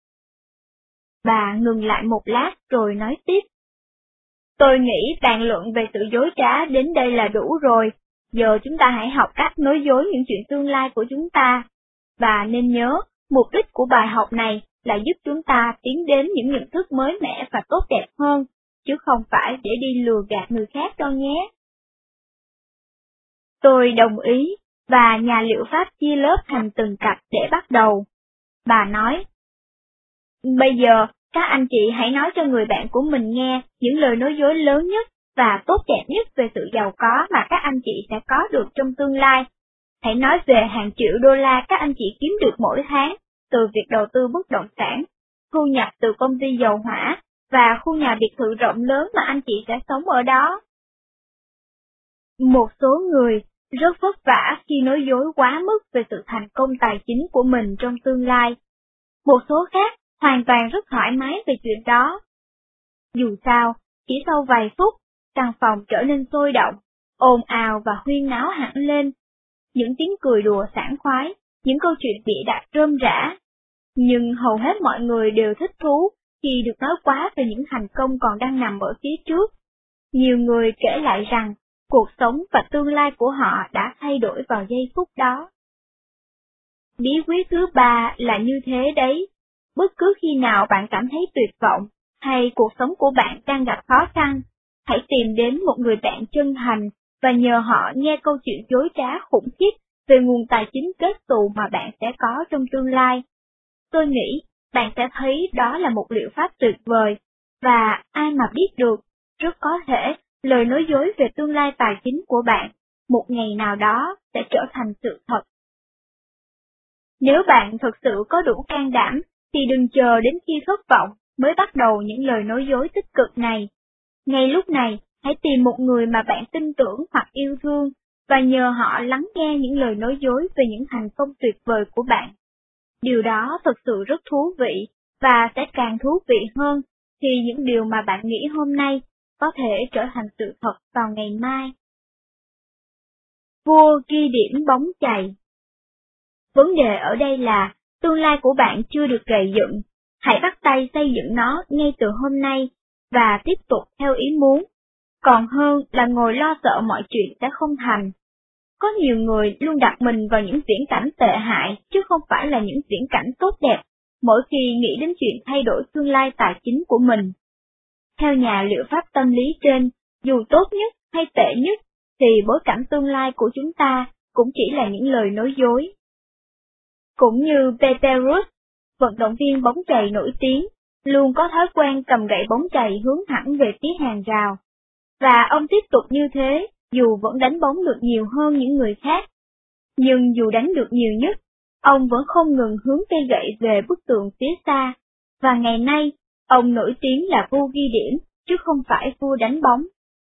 Bà ngừng lại một lát rồi nói tiếp. Tôi nghĩ bàn luận về sự dối trá đến đây là đủ rồi, giờ chúng ta hãy học cách nói dối những chuyện tương lai của chúng ta. Và nên nhớ, mục đích của bài học này là giúp chúng ta tiến đến những nhận thức mới mẻ và tốt đẹp hơn, chứ không phải để đi lừa gạt người khác đâu nhé. Tôi đồng ý, và nhà liệu pháp chia lớp thành từng cặp để bắt đầu. Bà nói, bây giờ, các anh chị hãy nói cho người bạn của mình nghe những lời nói dối lớn nhất và tốt đẹp nhất về sự giàu có mà các anh chị sẽ có được trong tương lai. Hãy nói về hàng triệu đô la các anh chị kiếm được mỗi tháng từ việc đầu tư bất động sản, thu nhập từ công ty dầu hỏa, và khu nhà biệt thự rộng lớn mà anh chị sẽ sống ở đó. Một số người rất vất vả khi nói dối quá mức về sự thành công tài chính của mình trong tương lai. Một số khác hoàn toàn rất thoải mái về chuyện đó. Dù sao, chỉ sau vài phút, căn phòng trở nên sôi động, ồn ào và huyên náo hẳn lên. Những tiếng cười đùa sảng khoái, những câu chuyện bịa đặt rơm rã. Nhưng hầu hết mọi người đều thích thú khi được nói quá về những thành công còn đang nằm ở phía trước. Nhiều người kể lại rằng cuộc sống và tương lai của họ đã thay đổi vào giây phút đó. Bí quyết thứ ba là như thế đấy. Bất cứ khi nào bạn cảm thấy tuyệt vọng, hay cuộc sống của bạn đang gặp khó khăn, hãy tìm đến một người bạn chân thành và nhờ họ nghe câu chuyện dối trá khủng khiếp về nguồn tài chính kết xù mà bạn sẽ có trong tương lai. Tôi nghĩ bạn sẽ thấy đó là một liệu pháp tuyệt vời, và ai mà biết được, rất có thể lời nói dối về tương lai tài chính của bạn một ngày nào đó sẽ trở thành sự thật. Nếu bạn thực sự có đủ can đảm, thì đừng chờ đến khi thất vọng mới bắt đầu những lời nói dối tích cực này. Ngay lúc này, hãy tìm một người mà bạn tin tưởng hoặc yêu thương, và nhờ họ lắng nghe những lời nói dối về những thành công tuyệt vời của bạn. Điều đó thực sự rất thú vị, và sẽ càng thú vị hơn khi những điều mà bạn nghĩ hôm nay có thể trở thành sự thật vào ngày mai. Vua ghi điểm bóng chày. Vấn đề ở đây là, tương lai của bạn chưa được gầy dựng, hãy bắt tay xây dựng nó ngay từ hôm nay, và tiếp tục theo ý muốn, còn hơn là ngồi lo sợ mọi chuyện sẽ không thành. Có nhiều người luôn đặt mình vào những viễn cảnh tệ hại, chứ không phải là những viễn cảnh tốt đẹp, mỗi khi nghĩ đến chuyện thay đổi tương lai tài chính của mình. Theo nhà liệu pháp tâm lý trên, dù tốt nhất hay tệ nhất, thì bối cảnh tương lai của chúng ta cũng chỉ là những lời nói dối. Cũng như Peter Rudd, vận động viên bóng chày nổi tiếng, luôn có thói quen cầm gậy bóng chày hướng thẳng về phía hàng rào. Và ông tiếp tục như thế, dù vẫn đánh bóng được nhiều hơn những người khác. Nhưng dù đánh được nhiều nhất, ông vẫn không ngừng hướng cây gậy về bức tường phía xa, và ngày nay, ông nổi tiếng là vua ghi điểm, chứ không phải vua đánh bóng.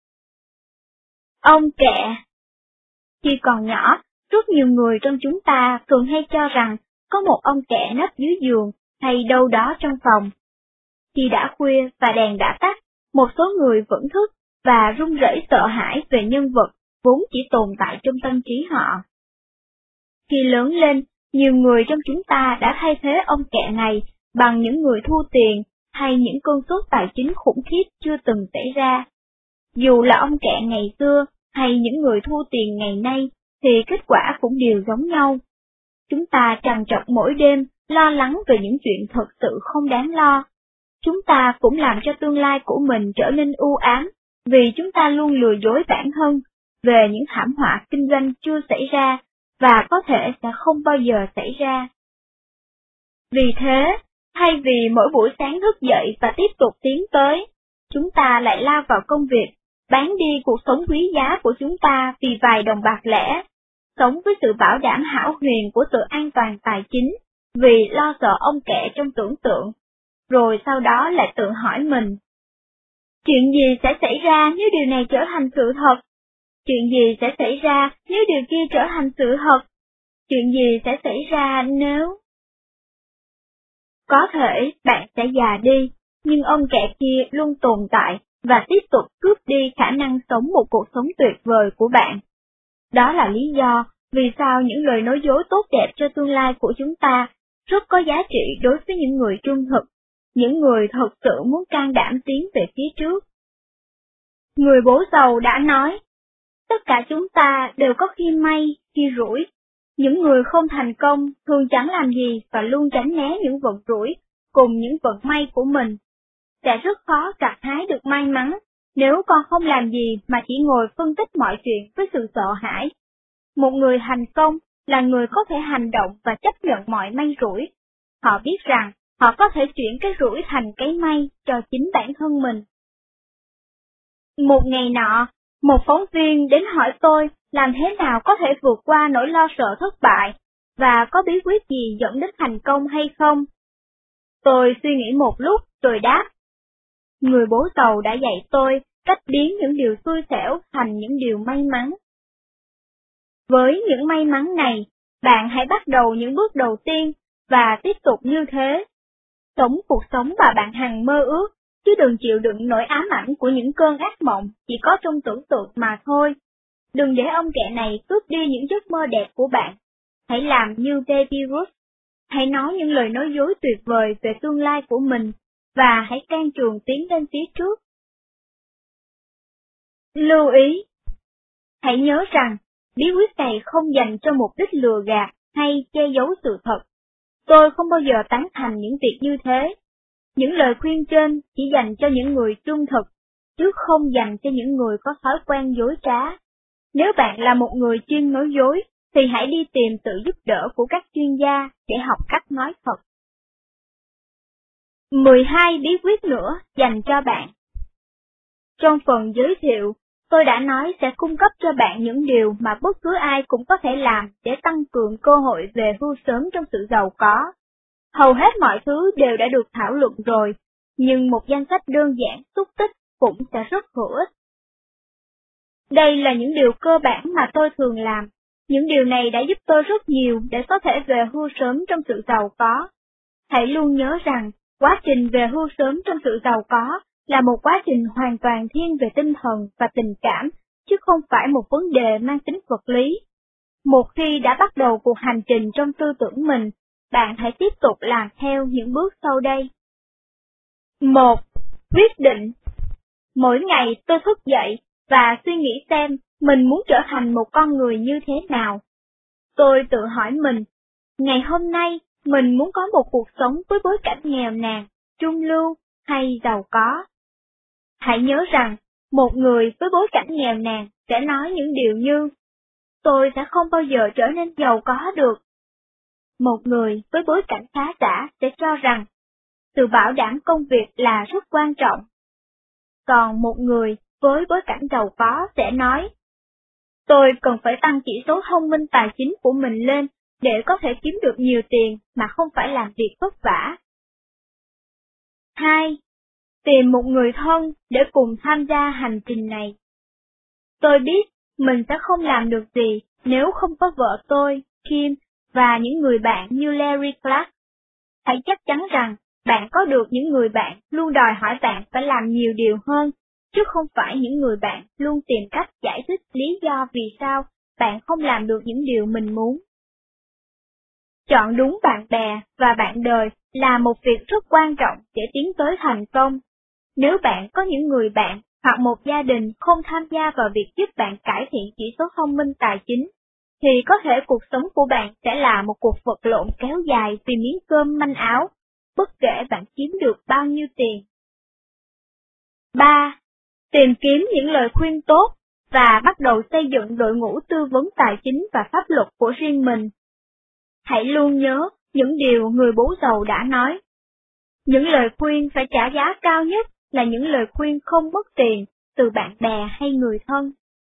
Ông kẹ. Khi còn nhỏ, rất nhiều người trong chúng ta thường hay cho rằng có một ông kẹ nấp dưới giường hay đâu đó trong phòng. Khi đã khuya và đèn đã tắt, một số người vẫn thức và run rẩy sợ hãi về nhân vật vốn chỉ tồn tại trong tâm trí họ. Khi lớn lên, nhiều người trong chúng ta đã thay thế ông kẹ này bằng những người thu tiền hay những cơn sốt tài chính khủng khiếp chưa từng xảy ra. Dù là ông kẹ ngày xưa hay những người thu tiền ngày nay, thì kết quả cũng đều giống nhau. Chúng ta trằn trọc mỗi đêm, lo lắng về những chuyện thật sự không đáng lo. Chúng ta cũng làm cho tương lai của mình trở nên u ám, vì chúng ta luôn lừa dối bản thân về những thảm họa kinh doanh chưa xảy ra, và có thể sẽ không bao giờ xảy ra. Vì thế, thay vì mỗi buổi sáng thức dậy và tiếp tục tiến tới, chúng ta lại lao vào công việc, bán đi cuộc sống quý giá của chúng ta vì vài đồng bạc lẻ, sống với sự bảo đảm hão huyền của sự an toàn tài chính, vì lo sợ ông kẹ trong tưởng tượng, rồi sau đó lại tự hỏi mình. Chuyện gì sẽ xảy ra nếu điều này trở thành sự thật? Chuyện gì sẽ xảy ra nếu điều kia trở thành sự thật? Chuyện gì sẽ xảy ra nếu... Có thể bạn sẽ già đi, nhưng ông kẹ kia luôn tồn tại và tiếp tục cướp đi khả năng sống một cuộc sống tuyệt vời của bạn. Đó là lý do vì sao những lời nói dối tốt đẹp cho tương lai của chúng ta rất có giá trị đối với những người trung thực, những người thật sự muốn can đảm tiến về phía trước. Người bố giàu đã nói, tất cả chúng ta đều có khi may, khi rủi. Những người không thành công thường chẳng làm gì và luôn tránh né những vận rủi cùng những vận may của mình. Sẽ rất khó gặt hái được may mắn nếu con không làm gì mà chỉ ngồi phân tích mọi chuyện với sự sợ hãi. Một người thành công là người có thể hành động và chấp nhận mọi may rủi. Họ biết rằng họ có thể chuyển cái rủi thành cái may cho chính bản thân mình. Một ngày nọ, một phóng viên đến hỏi tôi làm thế nào có thể vượt qua nỗi lo sợ thất bại, và có bí quyết gì dẫn đến thành công hay không? Tôi suy nghĩ một lúc rồi đáp. Người bố giàu đã dạy tôi cách biến những điều xui xẻo thành những điều may mắn. Với những may mắn này, bạn hãy bắt đầu những bước đầu tiên và tiếp tục như thế. Sống cuộc sống mà bạn hằng mơ ước, chứ đừng chịu đựng nỗi ám ảnh của những cơn ác mộng chỉ có trong tưởng tượng mà thôi. Đừng để ông kẹ này cướp đi những giấc mơ đẹp của bạn. Hãy làm như Baby Ruth. Hãy nói những lời nói dối tuyệt vời về tương lai của mình, và hãy can trường tiến lên phía trước. Lưu ý! Hãy nhớ rằng, bí quyết này không dành cho mục đích lừa gạt hay che giấu sự thật. Tôi không bao giờ tán thành những việc như thế. Những lời khuyên trên chỉ dành cho những người trung thực, chứ không dành cho những người có thói quen dối trá. Nếu bạn là một người chuyên nói dối, thì hãy đi tìm sự giúp đỡ của các chuyên gia để học cách nói thật. mười hai bí quyết nữa dành cho bạn. Trong phần giới thiệu, tôi đã nói sẽ cung cấp cho bạn những điều mà bất cứ ai cũng có thể làm để tăng cường cơ hội về hưu sớm trong sự giàu có. Hầu hết mọi thứ đều đã được thảo luận rồi, nhưng một danh sách đơn giản xúc tích cũng sẽ rất hữu ích. Đây là những điều cơ bản mà tôi thường làm. Những điều này đã giúp tôi rất nhiều để có thể về hưu sớm trong sự giàu có. Hãy luôn nhớ rằng, quá trình về hưu sớm trong sự giàu có là một quá trình hoàn toàn thiên về tinh thần và tình cảm, chứ không phải một vấn đề mang tính vật lý. Một khi đã bắt đầu cuộc hành trình trong tư tưởng mình, bạn hãy tiếp tục làm theo những bước sau đây. một. Quyết định. Mỗi ngày tôi thức dậy và suy nghĩ xem mình muốn trở thành một con người như thế nào. Tôi tự hỏi mình, ngày hôm nay mình muốn có một cuộc sống với bối cảnh nghèo nàn, trung lưu hay giàu có. Hãy nhớ rằng, một người với bối cảnh nghèo nàn sẽ nói những điều như, tôi sẽ không bao giờ trở nên giàu có được. Một người với bối cảnh khá giả sẽ cho rằng, sự bảo đảm công việc là rất quan trọng. Còn một người với bối cảnh giàu có sẽ nói, tôi cần phải tăng chỉ số thông minh tài chính của mình lên để có thể kiếm được nhiều tiền mà không phải làm việc vất vả. hai. Tìm một người thân để cùng tham gia hành trình này. Tôi biết mình sẽ không làm được gì nếu không có vợ tôi, Kim, và những người bạn như Larry Clark. Hãy chắc chắn rằng bạn có được những người bạn luôn đòi hỏi bạn phải làm nhiều điều hơn, chứ không phải những người bạn luôn tìm cách giải thích lý do vì sao bạn không làm được những điều mình muốn. Chọn đúng bạn bè và bạn đời là một việc rất quan trọng để tiến tới thành công. Nếu bạn có những người bạn hoặc một gia đình không tham gia vào việc giúp bạn cải thiện chỉ số thông minh tài chính, thì có thể cuộc sống của bạn sẽ là một cuộc vật lộn kéo dài vì miếng cơm manh áo, bất kể bạn kiếm được bao nhiêu tiền. ba. Tìm kiếm những lời khuyên tốt và bắt đầu xây dựng đội ngũ tư vấn tài chính và pháp luật của riêng mình. Hãy luôn nhớ, những điều người bố giàu đã nói. Những lời khuyên phải trả giá cao nhất là những lời khuyên không mất tiền từ bạn bè hay người thân.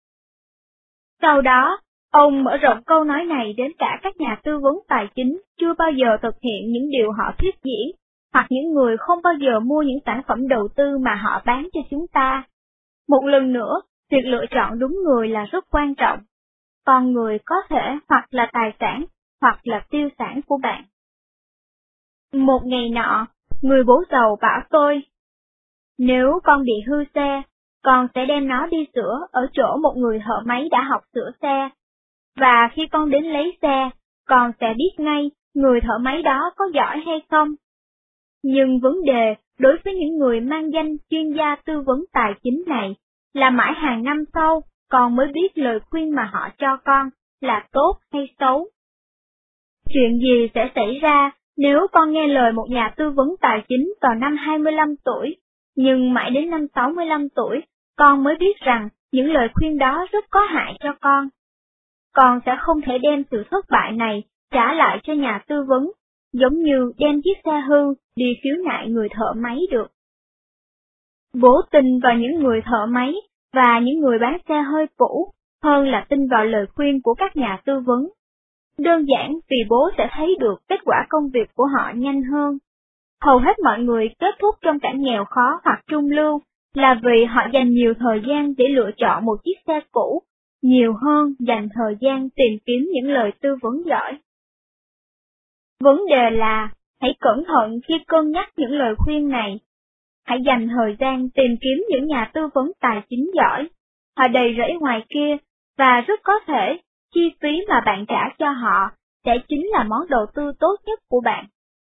Sau đó, ông mở rộng câu nói này đến cả các nhà tư vấn tài chính chưa bao giờ thực hiện những điều họ thuyết diễn, hoặc những người không bao giờ mua những sản phẩm đầu tư mà họ bán cho chúng ta. Một lần nữa, việc lựa chọn đúng người là rất quan trọng. Con người có thể hoặc là tài sản, hoặc là tiêu sản của bạn. Một ngày nọ, người bố giàu bảo tôi, nếu con bị hư xe, con sẽ đem nó đi sửa ở chỗ một người thợ máy đã học sửa xe. Và khi con đến lấy xe, con sẽ biết ngay người thợ máy đó có giỏi hay không. Nhưng vấn đề đối với những người mang danh chuyên gia tư vấn tài chính này là mãi hàng năm sau, con mới biết lời khuyên mà họ cho con là tốt hay xấu. Chuyện gì sẽ xảy ra nếu con nghe lời một nhà tư vấn tài chính vào năm hai mươi lăm tuổi, nhưng mãi đến năm sáu mươi lăm tuổi, con mới biết rằng những lời khuyên đó rất có hại cho con. Con sẽ không thể đem sự thất bại này trả lại cho nhà tư vấn, giống như đem chiếc xe hư đi khiếu nại người thợ máy được. Bố tin vào những người thợ máy và những người bán xe hơi cũ hơn là tin vào lời khuyên của các nhà tư vấn. Đơn giản vì bố sẽ thấy được kết quả công việc của họ nhanh hơn. Hầu hết mọi người kết thúc trong cảnh nghèo khó hoặc trung lưu là vì họ dành nhiều thời gian để lựa chọn một chiếc xe cũ, nhiều hơn dành thời gian tìm kiếm những lời tư vấn giỏi. Vấn đề là, hãy cẩn thận khi cân nhắc những lời khuyên này. Hãy dành thời gian tìm kiếm những nhà tư vấn tài chính giỏi. Họ đầy rẫy ngoài kia, và rất có thể, chi phí mà bạn trả cho họ sẽ chính là món đầu tư tốt nhất của bạn.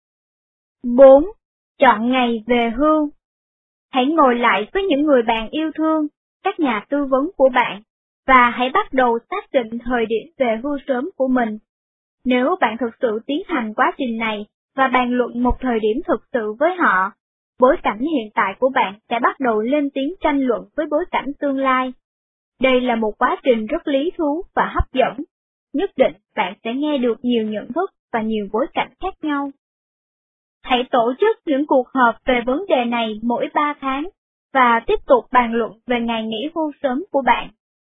bốn. Chọn ngày về hưu. Hãy ngồi lại với những người bạn yêu thương, các nhà tư vấn của bạn, và hãy bắt đầu xác định thời điểm về hưu sớm của mình. Nếu bạn thực sự tiến hành quá trình này và bàn luận một thời điểm thực sự với họ, bối cảnh hiện tại của bạn sẽ bắt đầu lên tiếng tranh luận với bối cảnh tương lai. Đây là một quá trình rất lý thú và hấp dẫn. Nhất định bạn sẽ nghe được nhiều nhận thức và nhiều bối cảnh khác nhau. Hãy tổ chức những cuộc họp về vấn đề này mỗi ba tháng, và tiếp tục bàn luận về ngày nghỉ hưu sớm của bạn.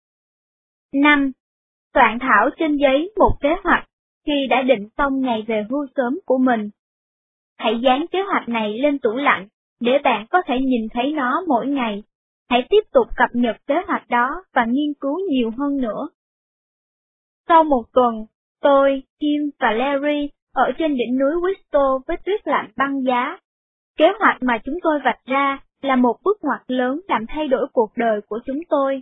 năm. Soạn thảo trên giấy một kế hoạch khi đã định xong ngày về hưu sớm của mình. Hãy dán kế hoạch này lên tủ lạnh, để bạn có thể nhìn thấy nó mỗi ngày. Hãy tiếp tục cập nhật kế hoạch đó và nghiên cứu nhiều hơn nữa. Sau một tuần, tôi, Kim và Larry ở trên đỉnh núi Whistler với tuyết lạnh băng giá. Kế hoạch mà chúng tôi vạch ra là một bước ngoặt lớn làm thay đổi cuộc đời của chúng tôi.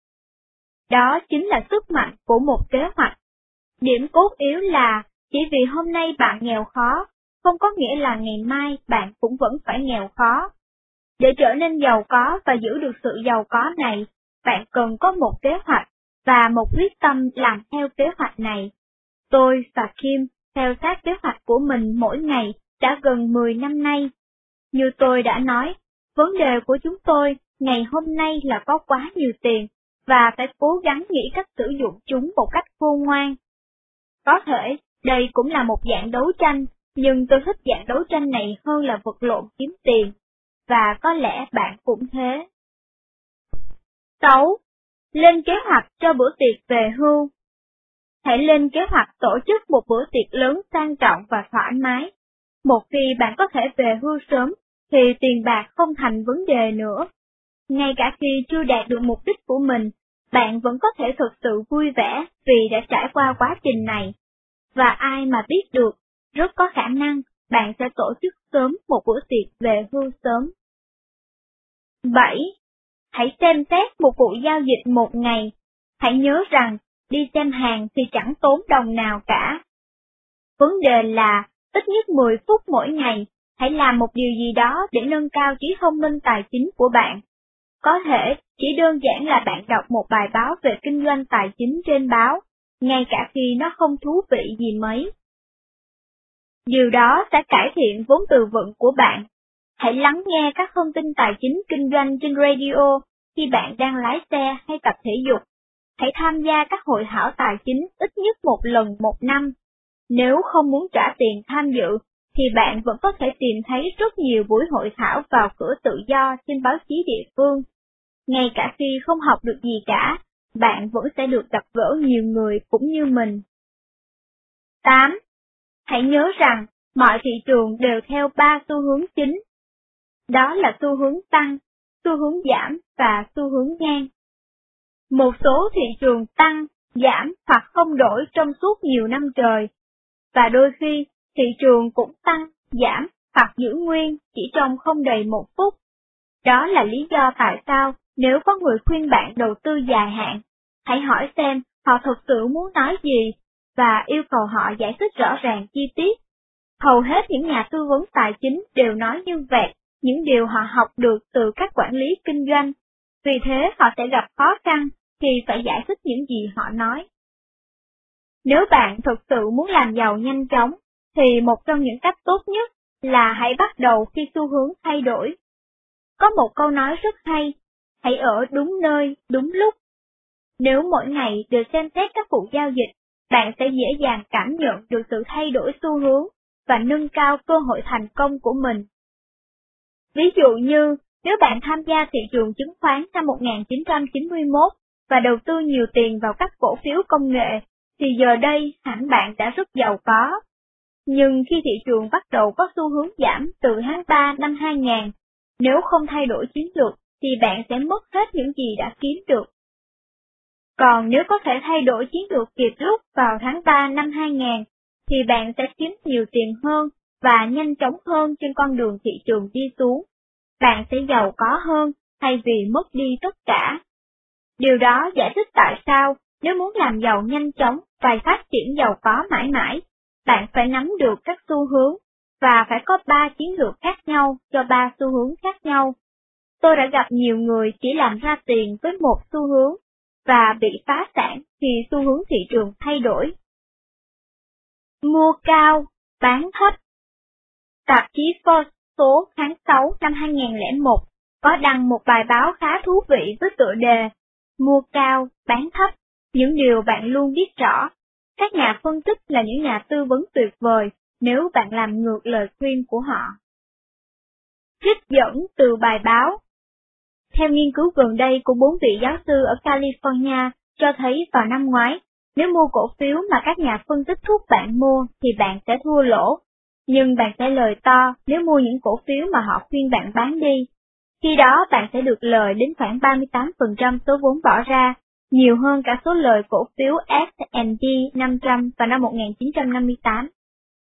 Đó chính là sức mạnh của một kế hoạch. Điểm cốt yếu là, chỉ vì hôm nay bạn nghèo khó, không có nghĩa là ngày mai bạn cũng vẫn phải nghèo khó. Để trở nên giàu có và giữ được sự giàu có này, bạn cần có một kế hoạch và một quyết tâm làm theo kế hoạch này. Tôi và Kim theo sát kế hoạch của mình mỗi ngày đã gần mười năm nay. Như tôi đã nói, vấn đề của chúng tôi ngày hôm nay là có quá nhiều tiền và phải cố gắng nghĩ cách sử dụng chúng một cách khôn ngoan. Có thể đây cũng là một dạng đấu tranh, nhưng tôi thích dạng đấu tranh này hơn là vật lộn kiếm tiền, và có lẽ bạn cũng thế. sáu. Lên kế hoạch cho bữa tiệc về hưu. Hãy lên kế hoạch tổ chức một bữa tiệc lớn sang trọng và thoải mái. Một khi bạn có thể về hưu sớm, thì tiền bạc không thành vấn đề nữa. Ngay cả khi chưa đạt được mục đích của mình, bạn vẫn có thể thực sự vui vẻ vì đã trải qua quá trình này. Và ai mà biết được, rất có khả năng bạn sẽ tổ chức sớm một bữa tiệc về hưu sớm. bảy. Hãy xem xét một vụ giao dịch một ngày. Hãy nhớ rằng, đi xem hàng thì chẳng tốn đồng nào cả. Vấn đề là, ít nhất mười phút mỗi ngày, hãy làm một điều gì đó để nâng cao trí thông minh tài chính của bạn. Có thể, chỉ đơn giản là bạn đọc một bài báo về kinh doanh tài chính trên báo, ngay cả khi nó không thú vị gì mấy. Điều đó sẽ cải thiện vốn từ vựng của bạn. Hãy lắng nghe các thông tin tài chính kinh doanh trên radio khi bạn đang lái xe hay tập thể dục. Hãy tham gia các hội thảo tài chính ít nhất một lần một năm. Nếu không muốn trả tiền tham dự, thì bạn vẫn có thể tìm thấy rất nhiều buổi hội thảo vào cửa tự do trên báo chí địa phương. Ngay cả khi không học được gì cả, bạn vẫn sẽ được gặp gỡ nhiều người cũng như mình. tám. Hãy nhớ rằng, mọi thị trường đều theo ba xu hướng chính. Đó là xu hướng tăng, xu hướng giảm và xu hướng ngang. Một số thị trường tăng, giảm hoặc không đổi trong suốt nhiều năm trời, và đôi khi thị trường cũng tăng, giảm hoặc giữ nguyên chỉ trong không đầy một phút. Đó là lý do tại sao nếu có người khuyên bạn đầu tư dài hạn, hãy hỏi xem họ thực sự muốn nói gì và yêu cầu họ giải thích rõ ràng chi tiết. Hầu hết những nhà tư vấn tài chính đều nói như vậy, những điều họ học được từ các quản lý kinh doanh. Vì thế họ sẽ gặp khó khăn khi phải giải thích những gì họ nói. Nếu bạn thực sự muốn làm giàu nhanh chóng, thì một trong những cách tốt nhất là hãy bắt đầu khi xu hướng thay đổi. Có một câu nói rất hay, hãy ở đúng nơi, đúng lúc. Nếu mỗi ngày đều xem xét các vụ giao dịch, bạn sẽ dễ dàng cảm nhận được sự thay đổi xu hướng và nâng cao cơ hội thành công của mình. Ví dụ như, nếu bạn tham gia thị trường chứng khoán năm một nghìn chín trăm chín mươi mốt và đầu tư nhiều tiền vào các cổ phiếu công nghệ, thì giờ đây hẳn bạn đã rất giàu có. Nhưng khi thị trường bắt đầu có xu hướng giảm từ tháng ba năm hai nghìn, nếu không thay đổi chiến lược thì bạn sẽ mất hết những gì đã kiếm được. Còn nếu có thể thay đổi chiến lược kịp lúc vào tháng ba năm hai nghìn, thì bạn sẽ kiếm nhiều tiền hơn và nhanh chóng hơn trên con đường thị trường đi xuống. Bạn sẽ giàu có hơn thay vì mất đi tất cả. Điều đó giải thích tại sao nếu muốn làm giàu nhanh chóng và phát triển giàu có mãi mãi, bạn phải nắm được các xu hướng và phải có ba chiến lược khác nhau cho ba xu hướng khác nhau. Tôi đã gặp nhiều người chỉ làm ra tiền với một xu hướng và bị phá sản khi xu hướng thị trường thay đổi. Mua cao, bán thấp. Tạp chí Forbes số tháng sáu năm hai nghìn lẻ một có đăng một bài báo khá thú vị với tựa đề Mua cao, bán thấp, những điều bạn luôn biết rõ. Các nhà phân tích là những nhà tư vấn tuyệt vời nếu bạn làm ngược lời khuyên của họ. Trích dẫn từ bài báo. Theo nghiên cứu gần đây của bốn vị giáo sư ở California cho thấy vào năm ngoái, nếu mua cổ phiếu mà các nhà phân tích thúc bạn mua thì bạn sẽ thua lỗ, nhưng bạn sẽ lời to nếu mua những cổ phiếu mà họ khuyên bạn bán đi. Khi đó bạn sẽ được lời đến khoảng ba mươi tám phần trăm số vốn bỏ ra, nhiều hơn cả số lời cổ phiếu S and P năm trăm vào năm một nghìn chín trăm năm mươi tám.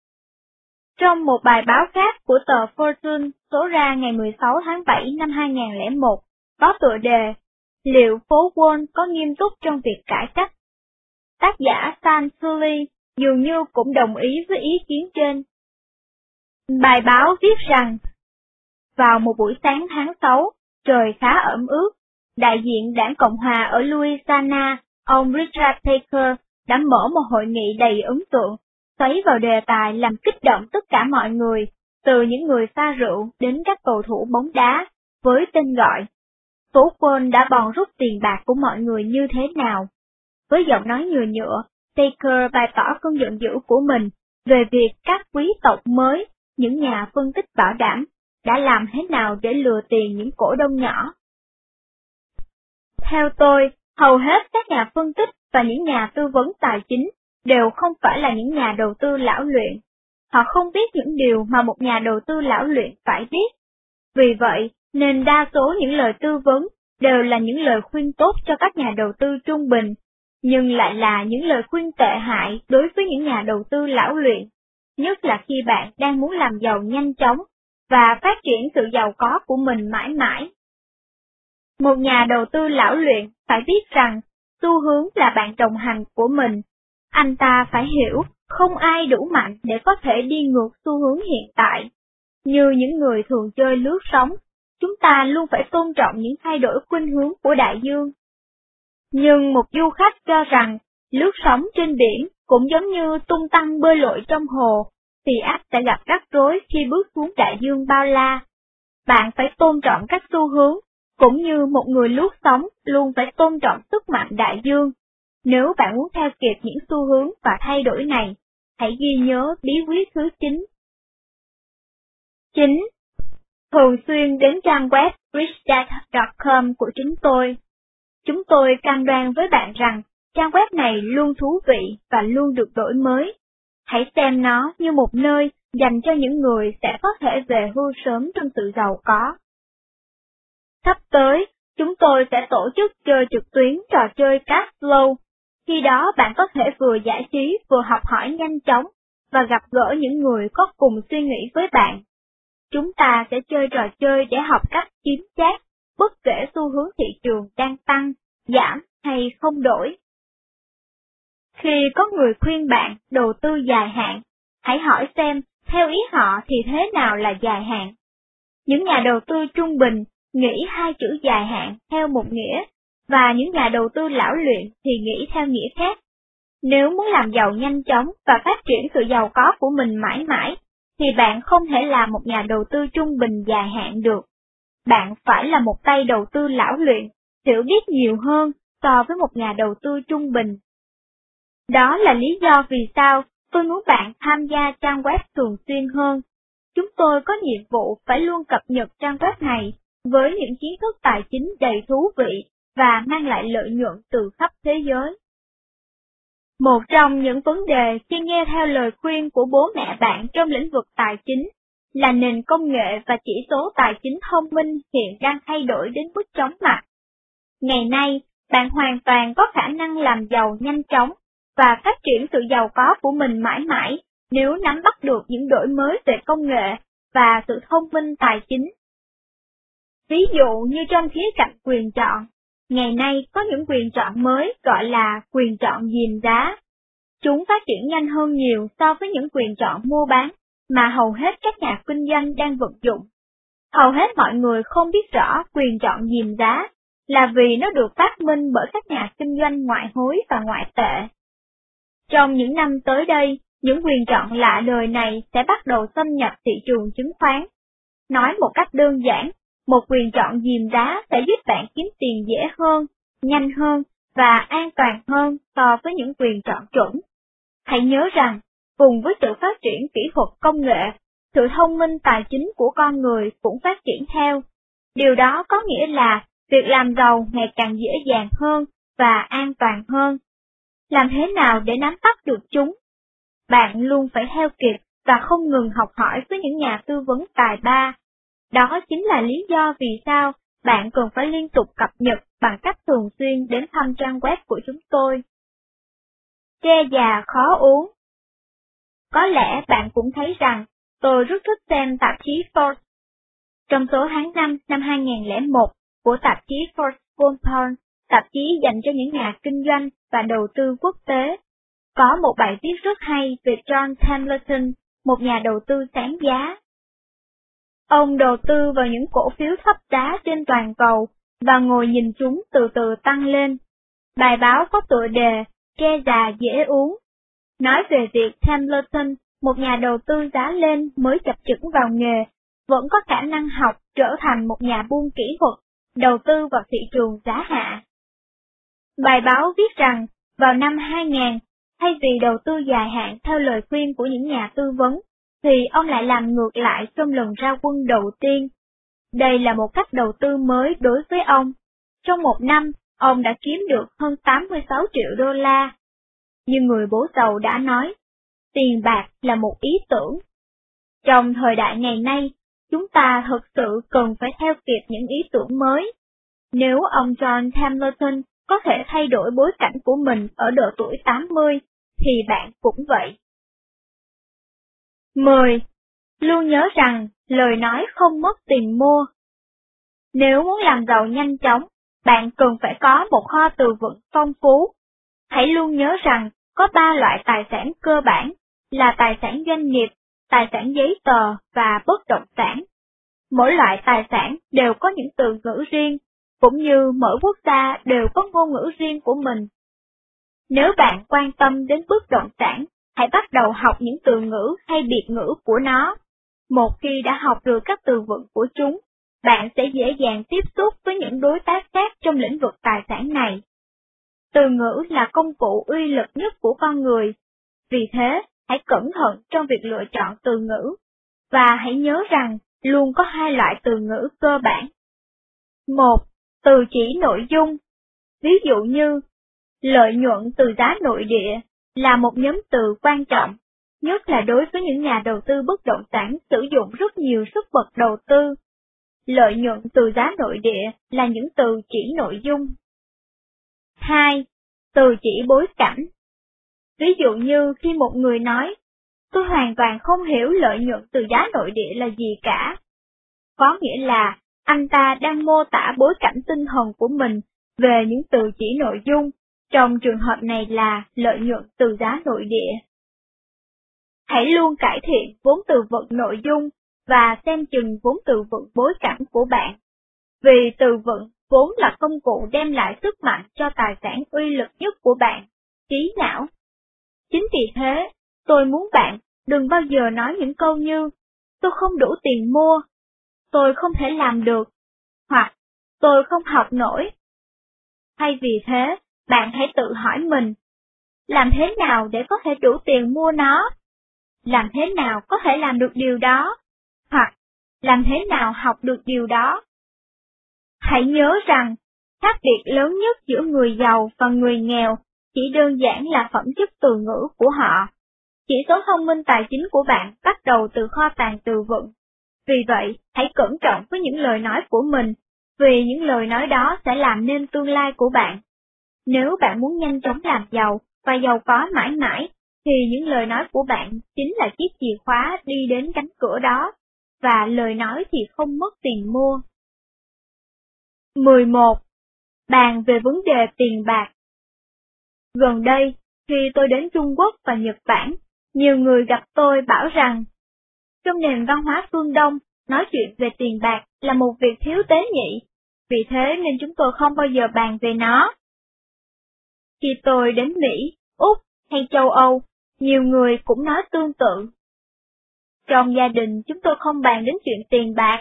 Trong một bài báo khác của tờ Fortune số ra ngày mười sáu tháng bảy năm hai nghìn lẻ một, có tựa đề Liệu phố Wall có nghiêm túc trong việc cải cách? Tác giả Stan Sully dường như cũng đồng ý với ý kiến trên. Bài báo viết rằng, vào một buổi sáng tháng sáu, trời khá ẩm ướt, đại diện đảng Cộng hòa ở Louisiana, ông Richard Taker, đã mở một hội nghị đầy ấn tượng, xoáy vào đề tài làm kích động tất cả mọi người, từ những người pha rượu đến các cầu thủ bóng đá, với tên gọi Phố Wall đã bòn rút tiền bạc của mọi người như thế nào. Với giọng nói nhựa nhựa, Taker bày tỏ cơn giận dữ của mình về việc các quý tộc mới, những nhà phân tích bảo đảm, đã làm thế nào để lừa tiền những cổ đông nhỏ. Theo tôi, hầu hết các nhà phân tích và những nhà tư vấn tài chính đều không phải là những nhà đầu tư lão luyện. Họ không biết những điều mà một nhà đầu tư lão luyện phải biết. Vì vậy, nên đa số những lời tư vấn đều là những lời khuyên tốt cho các nhà đầu tư trung bình, nhưng lại là những lời khuyên tệ hại đối với những nhà đầu tư lão luyện, nhất là khi bạn đang muốn làm giàu nhanh chóng và phát triển sự giàu có của mình mãi mãi. Một nhà đầu tư lão luyện phải biết rằng xu hướng là bạn đồng hành của mình. Anh ta phải hiểu không ai đủ mạnh để có thể đi ngược xu hướng hiện tại. Như những người thường chơi lướt sóng, chúng ta luôn phải tôn trọng những thay đổi khuynh hướng của đại dương. Nhưng một du khách cho rằng lướt sóng trên biển cũng giống như tung tăng bơi lội trong hồ, thì ắt sẽ gặp rắc rối khi bước xuống đại dương bao la. Bạn phải tôn trọng các xu hướng, cũng như một người lướt sóng luôn phải tôn trọng sức mạnh đại dương. Nếu bạn muốn theo kịp những xu hướng và thay đổi này, hãy ghi nhớ bí quyết thứ chín. chín. Thường xuyên đến trang web rich dad chấm com của chúng tôi. Chúng tôi cam đoan với bạn rằng trang web này luôn thú vị và luôn được đổi mới. Hãy xem nó như một nơi dành cho những người sẽ có thể về hưu sớm trong sự giàu có. Sắp tới, chúng tôi sẽ tổ chức chơi trực tuyến trò chơi Cash Flow. Khi đó bạn có thể vừa giải trí vừa học hỏi nhanh chóng và gặp gỡ những người có cùng suy nghĩ với bạn. Chúng ta sẽ chơi trò chơi để học cách kiếm chác, bất kể xu hướng thị trường đang tăng, giảm hay không đổi. Khi có người khuyên bạn đầu tư dài hạn, hãy hỏi xem theo ý họ thì thế nào là dài hạn. Những nhà đầu tư trung bình nghĩ hai chữ dài hạn theo một nghĩa, và những nhà đầu tư lão luyện thì nghĩ theo nghĩa khác. Nếu muốn làm giàu nhanh chóng và phát triển sự giàu có của mình mãi mãi, thì bạn không thể làm một nhà đầu tư trung bình dài hạn được. Bạn phải là một tay đầu tư lão luyện, hiểu biết nhiều hơn so với một nhà đầu tư trung bình. Đó là lý do vì sao tôi muốn bạn tham gia trang web thường xuyên hơn. Chúng tôi có nhiệm vụ phải luôn cập nhật trang web này với những kiến thức tài chính đầy thú vị và mang lại lợi nhuận từ khắp thế giới. Một trong những vấn đề khi nghe theo lời khuyên của bố mẹ bạn trong lĩnh vực tài chính là nền công nghệ và chỉ số tài chính thông minh hiện đang thay đổi đến mức chóng mặt. Ngày nay, bạn hoàn toàn có khả năng làm giàu nhanh chóng và phát triển sự giàu có của mình mãi mãi nếu nắm bắt được những đổi mới về công nghệ và sự thông minh tài chính. Ví dụ như trong khía cạnh quyền chọn, ngày nay có những quyền chọn mới gọi là quyền chọn diềm giá. Chúng phát triển nhanh hơn nhiều so với những quyền chọn mua bán mà hầu hết các nhà kinh doanh đang vận dụng. Hầu hết mọi người không biết rõ quyền chọn diềm giá là vì nó được phát minh bởi các nhà kinh doanh ngoại hối và ngoại tệ. Trong những năm tới đây, những quyền chọn lạ đời này sẽ bắt đầu xâm nhập thị trường chứng khoán. Nói một cách đơn giản, một quyền chọn diềm giá sẽ giúp bạn kiếm tiền dễ hơn, nhanh hơn và an toàn hơn so với những quyền chọn chuẩn. Hãy nhớ rằng, cùng với sự phát triển kỹ thuật công nghệ, sự thông minh tài chính của con người cũng phát triển theo. Điều đó có nghĩa là việc làm giàu ngày càng dễ dàng hơn và an toàn hơn. Làm thế nào để nắm bắt được chúng? Bạn luôn phải theo kịp và không ngừng học hỏi với những nhà tư vấn tài ba. Đó chính là lý do vì sao bạn cần phải liên tục cập nhật bằng cách thường xuyên đến thăm trang web của chúng tôi. Tre già khó uống. Có lẽ bạn cũng thấy rằng tôi rất thích xem tạp chí Forbes. Trong số tháng năm năm hai nghìn không trăm lẻ một của tạp chí Forbes Compound, tạp chí dành cho những nhà kinh doanh và đầu tư quốc tế, có một bài viết rất hay về John Templeton, một nhà đầu tư sáng giá. Ông đầu tư vào những cổ phiếu thấp giá trên toàn cầu và ngồi nhìn chúng từ từ tăng lên. Bài báo có tựa đề Tre già dễ uống, nói về việc Templeton, một nhà đầu tư giá lên mới chập chững vào nghề, vẫn có khả năng học trở thành một nhà buôn kỹ thuật, đầu tư vào thị trường giá hạ. Bài báo viết rằng, vào năm hai nghìn, thay vì đầu tư dài hạn theo lời khuyên của những nhà tư vấn, thì ông lại làm ngược lại trong lần ra quân đầu tiên. Đây là một cách đầu tư mới đối với ông. Trong một năm, ông đã kiếm được hơn tám mươi sáu triệu đô la. Như người bố giàu đã nói, tiền bạc là một ý tưởng. Trong thời đại ngày nay, chúng ta thực sự cần phải theo kịp những ý tưởng mới. Nếu ông John Templeton có thể thay đổi bối cảnh của mình ở độ tuổi tám mươi, thì bạn cũng vậy. mười. Luôn nhớ rằng, lời nói không mất tiền mua. Nếu muốn làm giàu nhanh chóng, bạn cần phải có một kho từ vựng phong phú. Hãy luôn nhớ rằng, có ba loại tài sản cơ bản, là tài sản doanh nghiệp, tài sản giấy tờ và bất động sản. Mỗi loại tài sản đều có những từ ngữ riêng, cũng như mỗi quốc gia đều có ngôn ngữ riêng của mình. Nếu bạn quan tâm đến bất động sản, hãy bắt đầu học những từ ngữ hay biệt ngữ của nó. Một khi đã học được các từ vựng của chúng, bạn sẽ dễ dàng tiếp xúc với những đối tác khác trong lĩnh vực tài sản này. Từ ngữ là công cụ uy lực nhất của con người. Vì thế, hãy cẩn thận trong việc lựa chọn từ ngữ, và hãy nhớ rằng luôn có hai loại từ ngữ cơ bản. Một, từ chỉ nội dung. Ví dụ như, lợi nhuận từ giá nội địa là một nhóm từ quan trọng, nhất là đối với những nhà đầu tư bất động sản sử dụng rất nhiều sức bật đầu tư. Lợi nhuận từ giá nội địa là những từ chỉ nội dung. Hai, từ chỉ bối cảnh. Ví dụ như khi một người nói, tôi hoàn toàn không hiểu lợi nhuận từ giá nội địa là gì cả. Có nghĩa là anh ta đang mô tả bối cảnh tinh thần của mình về những từ chỉ nội dung, trong trường hợp này là lợi nhuận từ giá nội địa. Hãy luôn cải thiện vốn từ vựng nội dung và xem chừng vốn từ vựng bối cảnh của bạn. Vì từ vựng vốn là công cụ đem lại sức mạnh cho tài sản uy lực nhất của bạn, trí não. Chính vì thế, tôi muốn bạn đừng bao giờ nói những câu như, tôi không đủ tiền mua, tôi không thể làm được, hoặc tôi không học nổi. Thay vì thế, bạn hãy tự hỏi mình, làm thế nào để có thể đủ tiền mua nó? Làm thế nào có thể làm được điều đó? Hoặc, làm thế nào học được điều đó? Hãy nhớ rằng, khác biệt lớn nhất giữa người giàu và người nghèo chỉ đơn giản là phẩm chất từ ngữ của họ. Chỉ số thông minh tài chính của bạn bắt đầu từ kho tàng từ vựng. Vì vậy, hãy cẩn trọng với những lời nói của mình, vì những lời nói đó sẽ làm nên tương lai của bạn. Nếu bạn muốn nhanh chóng làm giàu và giàu có mãi mãi, thì những lời nói của bạn chính là chiếc chìa khóa đi đến cánh cửa đó, và lời nói thì không mất tiền mua. mười một. Bàn về vấn đề tiền bạc. Gần đây, khi tôi đến Trung Quốc và Nhật Bản, nhiều người gặp tôi bảo rằng, trong nền văn hóa phương Đông, nói chuyện về tiền bạc là một việc thiếu tế nhị, vì thế nên chúng tôi không bao giờ bàn về nó. Khi tôi đến Mỹ, Úc hay châu Âu, nhiều người cũng nói tương tự. Trong gia đình chúng tôi không bàn đến chuyện tiền bạc.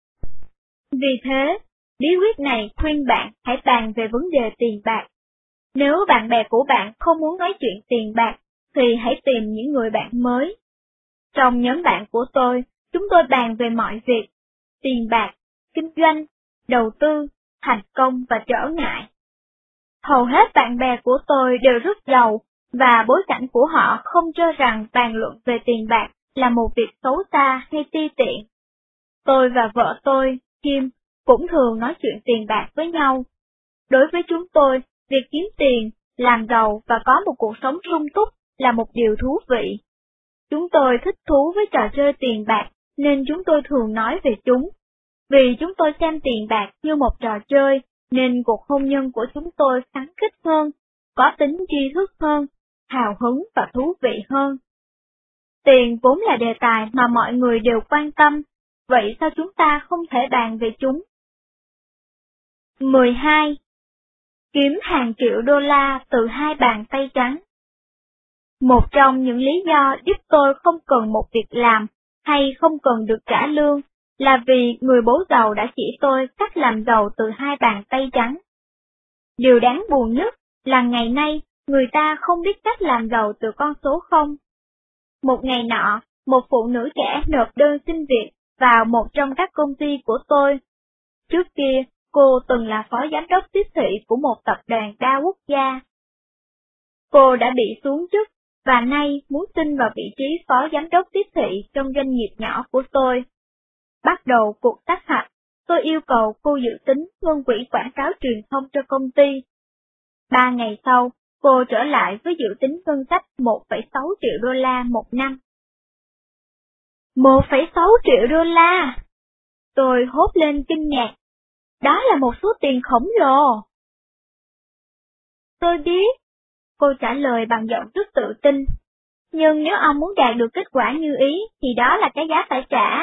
Vì thế, bí quyết này khuyên bạn hãy bàn về vấn đề tiền bạc. Nếu bạn bè của bạn không muốn nói chuyện tiền bạc, thì hãy tìm những người bạn mới. Trong nhóm bạn của tôi, chúng tôi bàn về mọi việc, tiền bạc, kinh doanh, đầu tư, thành công và trở ngại. Hầu hết bạn bè của tôi đều rất giàu, và bối cảnh của họ không cho rằng bàn luận về tiền bạc là một việc xấu xa hay ti tiện. Tôi và vợ tôi, Kim, cũng thường nói chuyện tiền bạc với nhau. Đối với chúng tôi, việc kiếm tiền, làm giàu và có một cuộc sống sung túc là một điều thú vị. Chúng tôi thích thú với trò chơi tiền bạc, nên chúng tôi thường nói về chúng. Vì chúng tôi xem tiền bạc như một trò chơi, nên cuộc hôn nhân của chúng tôi khắng khích hơn, có tính tri thức hơn, hào hứng và thú vị hơn. Tiền vốn là đề tài mà mọi người đều quan tâm, vậy sao chúng ta không thể bàn về chúng? mười hai. Kiếm hàng triệu đô la từ hai bàn tay trắng. Một trong những lý do giúp tôi không cần một việc làm hay không cần được trả lương là vì người bố giàu đã chỉ tôi cách làm giàu từ hai bàn tay trắng. Điều đáng buồn nhất là ngày nay người ta không biết cách làm giàu từ con số không. Một ngày nọ, một phụ nữ trẻ nộp đơn xin việc vào một trong các công ty của tôi. Trước kia, cô từng là phó giám đốc tiếp thị của một tập đoàn đa quốc gia. Cô đã bị xuống chức và nay muốn xin vào vị trí phó giám đốc tiếp thị trong doanh nghiệp nhỏ của tôi. Bắt đầu cuộc sát hạch, tôi yêu cầu cô dự tính ngân quỹ quảng cáo truyền thông cho công ty. Ba ngày sau, cô trở lại với dự tính ngân sách một phẩy sáu triệu đô la một năm. một phẩy sáu triệu đô la! Tôi hốt lên kinh ngạc. Đó là một số tiền khổng lồ. Tôi biết, cô trả lời bằng giọng rất tự tin. Nhưng nếu ông muốn đạt được kết quả như ý, thì đó là cái giá phải trả.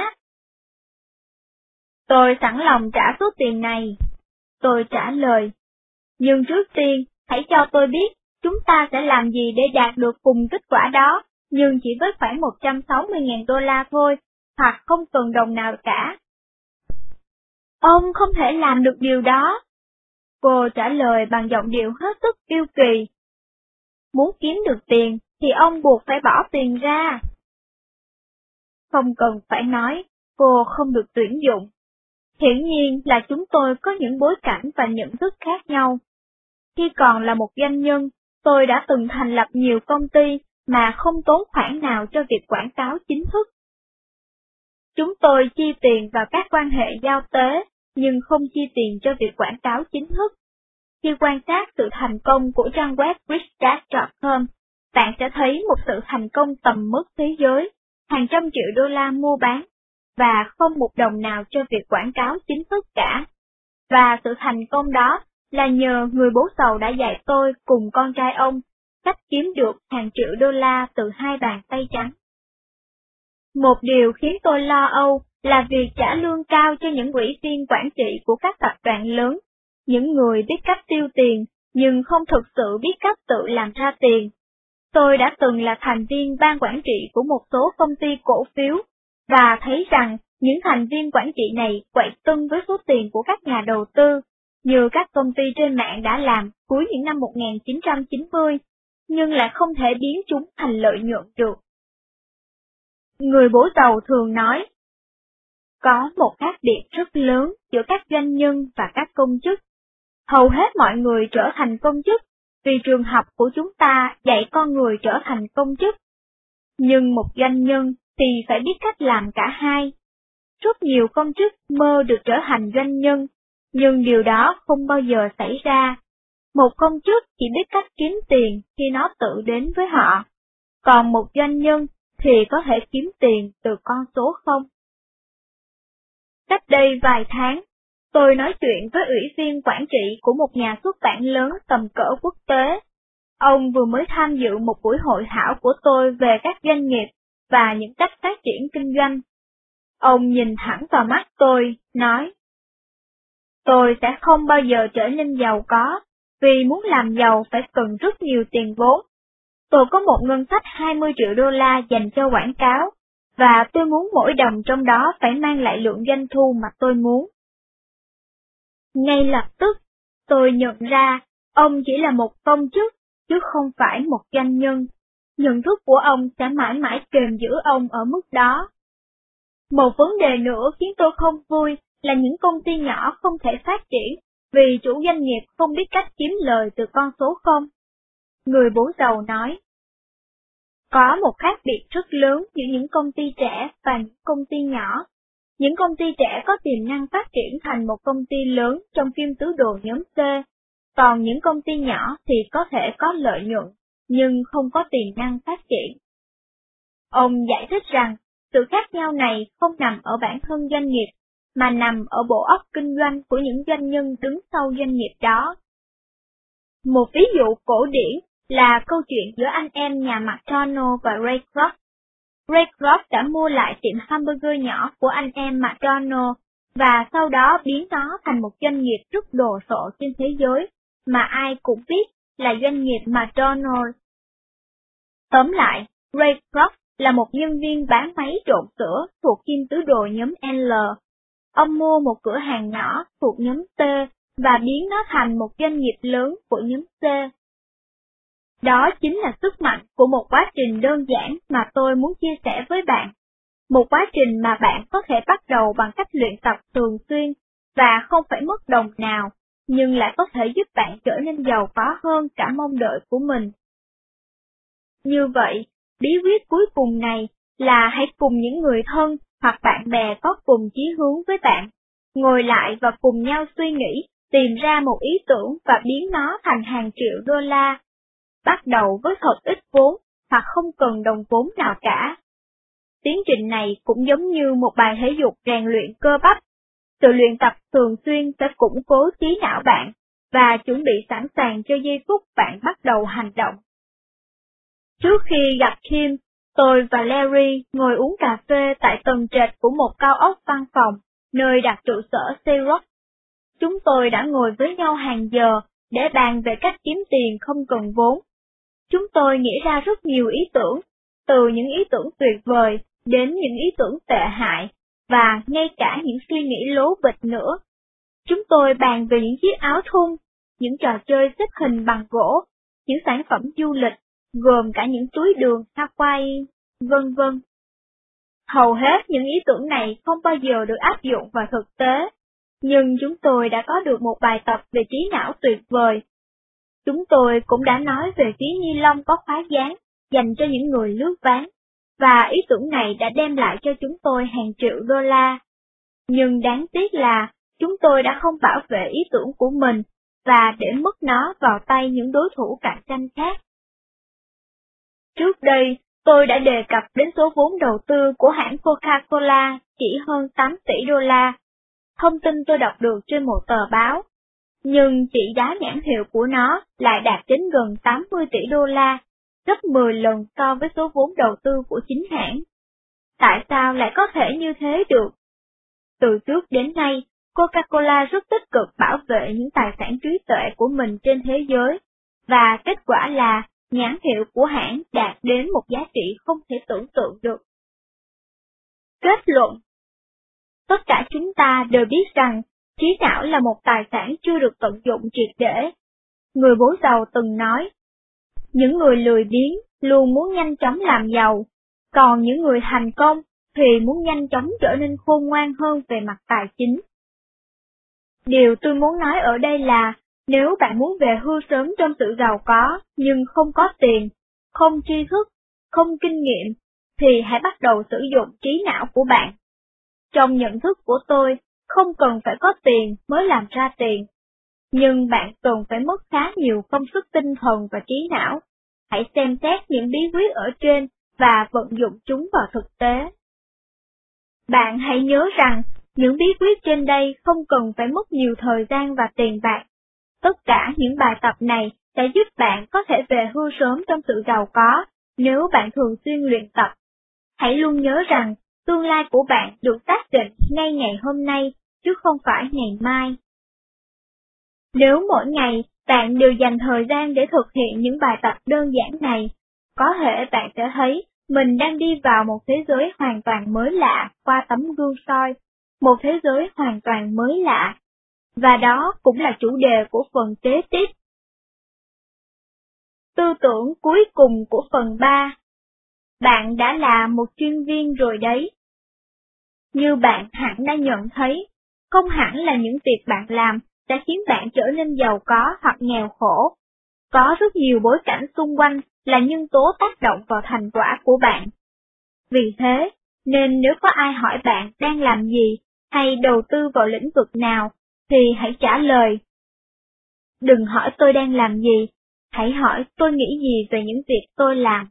Tôi sẵn lòng trả số tiền này. Tôi trả lời. Nhưng trước tiên, hãy cho tôi biết, chúng ta sẽ làm gì để đạt được cùng kết quả đó, nhưng chỉ với khoảng một trăm sáu mươi nghìn đô la thôi, hoặc không cần đồng nào cả. Ông không thể làm được điều đó. Cô trả lời bằng giọng điệu hết sức yêu kỳ. Muốn kiếm được tiền thì ông buộc phải bỏ tiền ra. Không cần phải nói, cô không được tuyển dụng. Hiển nhiên là chúng tôi có những bối cảnh và nhận thức khác nhau. Khi còn là một doanh nhân, tôi đã từng thành lập nhiều công ty mà không tốn khoản nào cho việc quảng cáo chính thức. Chúng tôi chi tiền vào các quan hệ giao tế, nhưng không chi tiền cho việc quảng cáo chính thức. Khi quan sát sự thành công của trang web rich dad chấm com, bạn sẽ thấy một sự thành công tầm mức thế giới, hàng trăm triệu đô la mua bán, và không một đồng nào cho việc quảng cáo chính thức cả. Và sự thành công đó là nhờ người bố giàu đã dạy tôi cùng con trai ông cách kiếm được hàng triệu đô la từ hai bàn tay trắng. Một điều khiến tôi lo âu là việc trả lương cao cho những ủy viên quản trị của các tập đoàn lớn, những người biết cách tiêu tiền nhưng không thực sự biết cách tự làm ra tiền. Tôi đã từng là thành viên ban quản trị của một số công ty cổ phiếu, và thấy rằng những thành viên quản trị này quậy tưng với số tiền của các nhà đầu tư, như các công ty trên mạng đã làm cuối những năm một nghìn chín trăm chín mươi, nhưng lại không thể biến chúng thành lợi nhuận được. Người bố giàu thường nói, có một khác biệt rất lớn giữa các doanh nhân và các công chức. Hầu hết mọi người trở thành công chức vì trường học của chúng ta dạy con người trở thành công chức. Nhưng một doanh nhân thì phải biết cách làm cả hai. Rất nhiều công chức mơ được trở thành doanh nhân, nhưng điều đó không bao giờ xảy ra. Một công chức chỉ biết cách kiếm tiền khi nó tự đến với họ, còn một doanh nhân thì có thể kiếm tiền từ con số không. Cách đây vài tháng, tôi nói chuyện với ủy viên quản trị của một nhà xuất bản lớn tầm cỡ quốc tế. Ông vừa mới tham dự một buổi hội thảo của tôi về các doanh nghiệp và những cách phát triển kinh doanh. Ông nhìn thẳng vào mắt tôi, nói, tôi sẽ không bao giờ trở nên giàu có, vì muốn làm giàu phải cần rất nhiều tiền vốn. Tôi có một ngân sách hai mươi triệu đô la dành cho quảng cáo, và tôi muốn mỗi đồng trong đó phải mang lại lượng doanh thu mà tôi muốn. Ngay lập tức, tôi nhận ra, ông chỉ là một công chức, chứ không phải một doanh nhân. Nhận thức của ông sẽ mãi mãi kềm giữ ông ở mức đó. Một vấn đề nữa khiến tôi không vui là những công ty nhỏ không thể phát triển vì chủ doanh nghiệp không biết cách kiếm lời từ con số không. Người bố giàu nói, có một khác biệt rất lớn giữa những công ty trẻ và những công ty nhỏ. Những công ty trẻ có tiềm năng phát triển thành một công ty lớn trong phim tứ đồ nhóm C, còn những công ty nhỏ thì có thể có lợi nhuận, nhưng không có tiềm năng phát triển. Ông giải thích rằng, sự khác nhau này không nằm ở bản thân doanh nghiệp, mà nằm ở bộ óc kinh doanh của những doanh nhân đứng sau doanh nghiệp đó. Một ví dụ cổ điển là câu chuyện giữa anh em nhà McDonald và Ray Kroc. Ray Kroc đã mua lại tiệm hamburger nhỏ của anh em McDonald và sau đó biến nó thành một doanh nghiệp rất đồ sộ trên thế giới, mà ai cũng biết là doanh nghiệp McDonald. Tóm lại, Ray Kroc là một nhân viên bán máy trộn sữa thuộc kim tứ đồ nhóm L. Ông mua một cửa hàng nhỏ thuộc nhóm T và biến nó thành một doanh nghiệp lớn của nhóm C. Đó chính là sức mạnh của một quá trình đơn giản mà tôi muốn chia sẻ với bạn. Một quá trình mà bạn có thể bắt đầu bằng cách luyện tập thường xuyên và không phải mất đồng nào, nhưng lại có thể giúp bạn trở nên giàu có hơn cả mong đợi của mình. Như vậy, bí quyết cuối cùng này là hãy cùng những người thân hoặc bạn bè có cùng chí hướng với bạn, ngồi lại và cùng nhau suy nghĩ, tìm ra một ý tưởng và biến nó thành hàng triệu đô la. Bắt đầu với thật ít vốn, hoặc không cần đồng vốn nào cả. Tiến trình này cũng giống như một bài thể dục rèn luyện cơ bắp. Sự luyện tập thường xuyên sẽ củng cố trí não bạn, và chuẩn bị sẵn sàng cho giây phút bạn bắt đầu hành động. Trước khi gặp Kim, tôi và Larry ngồi uống cà phê tại tầng trệt của một cao ốc văn phòng, nơi đặt trụ sở Xerox. Chúng tôi đã ngồi với nhau hàng giờ để bàn về cách kiếm tiền không cần vốn. Chúng tôi nghĩ ra rất nhiều ý tưởng, từ những ý tưởng tuyệt vời đến những ý tưởng tệ hại, và ngay cả những suy nghĩ lố bịch nữa. Chúng tôi bàn về những chiếc áo thun, những trò chơi xếp hình bằng gỗ, những sản phẩm du lịch, gồm cả những túi đường Hawaii, vân vân. Hầu hết những ý tưởng này không bao giờ được áp dụng vào thực tế, nhưng chúng tôi đã có được một bài tập về trí não tuyệt vời. Chúng tôi cũng đã nói về túi ni lông có khóa dán dành cho những người lướt ván, và ý tưởng này đã đem lại cho chúng tôi hàng triệu đô la. Nhưng đáng tiếc là chúng tôi đã không bảo vệ ý tưởng của mình và để mất nó vào tay những đối thủ cạnh tranh khác. Trước đây, tôi đã đề cập đến số vốn đầu tư của hãng Coca-Cola chỉ hơn tám tỷ đô la. Thông tin tôi đọc được trên một tờ báo. Nhưng trị giá nhãn hiệu của nó lại đạt đến gần tám mươi tỷ đô la, gấp mười lần so với số vốn đầu tư của chính hãng. Tại sao lại có thể như thế được? Từ trước đến nay, Coca-Cola rất tích cực bảo vệ những tài sản trí tuệ của mình trên thế giới, và kết quả là nhãn hiệu của hãng đạt đến một giá trị không thể tưởng tượng được. Kết luận: tất cả chúng ta đều biết rằng trí não là một tài sản chưa được tận dụng triệt để. Người bố giàu từng nói, những người lười biếng luôn muốn nhanh chóng làm giàu, còn những người thành công thì muốn nhanh chóng trở nên khôn ngoan hơn về mặt tài chính. Điều tôi muốn nói ở đây là, nếu bạn muốn về hưu sớm trong sự giàu có, nhưng không có tiền, không tri thức, không kinh nghiệm, thì hãy bắt đầu sử dụng trí não của bạn. Trong nhận thức của tôi, không cần phải có tiền mới làm ra tiền, nhưng bạn cần phải mất khá nhiều công sức tinh thần và trí não. Hãy xem xét những bí quyết ở trên và vận dụng chúng vào thực tế. Bạn hãy nhớ rằng, những bí quyết trên đây không cần phải mất nhiều thời gian và tiền bạc. Tất cả những bài tập này sẽ giúp bạn có thể về hưu sớm trong sự giàu có, nếu bạn thường xuyên luyện tập. Hãy luôn nhớ rằng, tương lai của bạn được xác định ngay ngày hôm nay, chứ không phải ngày mai. Nếu mỗi ngày bạn đều dành thời gian để thực hiện những bài tập đơn giản này, có thể bạn sẽ thấy mình đang đi vào một thế giới hoàn toàn mới lạ qua tấm gương soi, một thế giới hoàn toàn mới lạ. Và đó cũng là chủ đề của phần kế tiếp. Tư tưởng cuối cùng của phần ba. Bạn đã là một chuyên viên rồi đấy. Như bạn hẳn đã nhận thấy, không hẳn là những việc bạn làm sẽ khiến bạn trở nên giàu có hoặc nghèo khổ. Có rất nhiều bối cảnh xung quanh là nhân tố tác động vào thành quả của bạn. Vì thế, nên nếu có ai hỏi bạn đang làm gì hay đầu tư vào lĩnh vực nào, thì hãy trả lời. Đừng hỏi tôi đang làm gì, hãy hỏi tôi nghĩ gì về những việc tôi làm.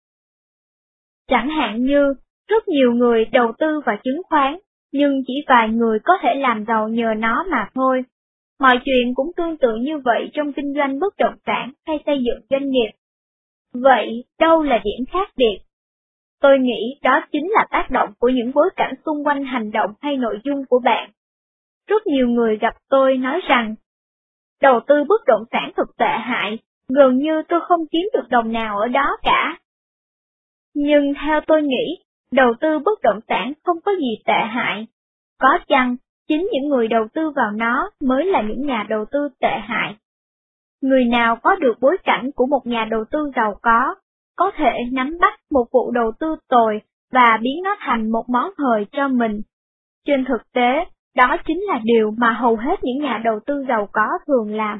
Chẳng hạn như, rất nhiều người đầu tư vào chứng khoán, nhưng chỉ vài người có thể làm giàu nhờ nó mà thôi. Mọi chuyện cũng tương tự như vậy trong kinh doanh bất động sản hay xây dựng doanh nghiệp. Vậy, đâu là điểm khác biệt? Tôi nghĩ đó chính là tác động của những bối cảnh xung quanh hành động hay nội dung của bạn. Rất nhiều người gặp tôi nói rằng, đầu tư bất động sản thật tệ hại, gần như tôi không kiếm được đồng nào ở đó cả. Nhưng theo tôi nghĩ, đầu tư bất động sản không có gì tệ hại. Có chăng, chính những người đầu tư vào nó mới là những nhà đầu tư tệ hại. Người nào có được bối cảnh của một nhà đầu tư giàu có, có thể nắm bắt một vụ đầu tư tồi và biến nó thành một món hời cho mình. Trên thực tế, đó chính là điều mà hầu hết những nhà đầu tư giàu có thường làm.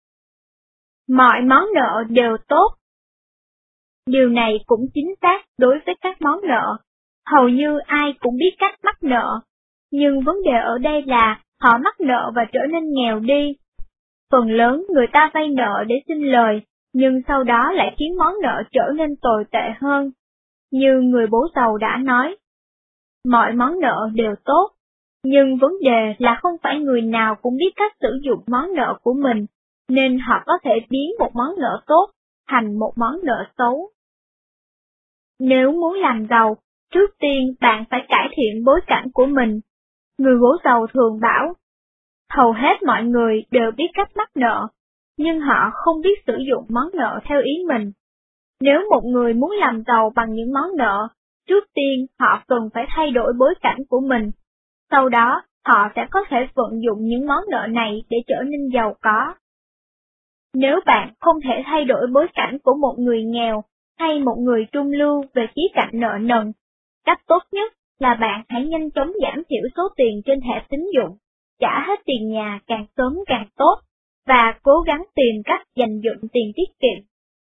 Mọi món nợ đều tốt. Điều này cũng chính xác đối với các món nợ. Hầu như ai cũng biết cách mắc nợ. Nhưng vấn đề ở đây là họ mắc nợ và trở nên nghèo đi. Phần lớn người ta vay nợ để xin lời, nhưng sau đó lại khiến món nợ trở nên tồi tệ hơn. Như người bố giàu đã nói, mọi món nợ đều tốt, nhưng vấn đề là không phải người nào cũng biết cách sử dụng món nợ của mình, nên họ có thể biến một món nợ tốt thành một món nợ xấu. Nếu muốn làm giàu, trước tiên bạn phải cải thiện bối cảnh của mình. Người bố giàu thường bảo, hầu hết mọi người đều biết cách mắc nợ, nhưng họ không biết sử dụng món nợ theo ý mình. Nếu một người muốn làm giàu bằng những món nợ, trước tiên họ cần phải thay đổi bối cảnh của mình. Sau đó, họ sẽ có thể vận dụng những món nợ này để trở nên giàu có. Nếu bạn không thể thay đổi bối cảnh của một người nghèo hay một người trung lưu về khía cạnh nợ nần, cách tốt nhất là bạn hãy nhanh chóng giảm thiểu số tiền trên thẻ tín dụng, trả hết tiền nhà càng sớm càng tốt, và cố gắng tìm cách dành dụm tiền tiết kiệm.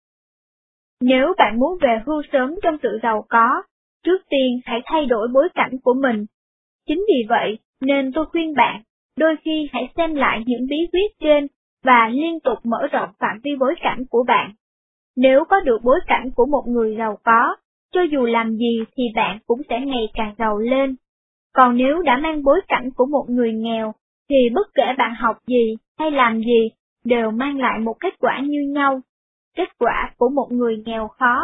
Nếu bạn muốn về hưu sớm trong sự giàu có, trước tiên hãy thay đổi bối cảnh của mình. Chính vì vậy nên tôi khuyên bạn, đôi khi hãy xem lại những bí quyết trên và liên tục mở rộng phạm vi bối cảnh của bạn. Nếu có được bối cảnh của một người giàu có, cho dù làm gì thì bạn cũng sẽ ngày càng giàu lên. Còn nếu đã mang bối cảnh của một người nghèo, thì bất kể bạn học gì hay làm gì, đều mang lại một kết quả như nhau, kết quả của một người nghèo khó.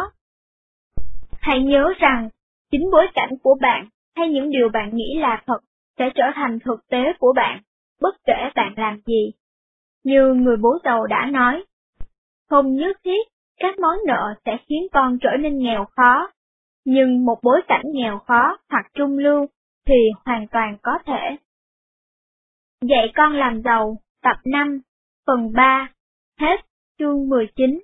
Hãy nhớ rằng, chính bối cảnh của bạn hay những điều bạn nghĩ là thật sẽ trở thành thực tế của bạn, bất kể bạn làm gì. Như người bố giàu đã nói, không nhất thiết các món nợ sẽ khiến con trở nên nghèo khó, nhưng một bối cảnh nghèo khó hoặc trung lưu thì hoàn toàn có thể. Dạy con làm giàu, tập năm, phần ba, hết, chương mười chín.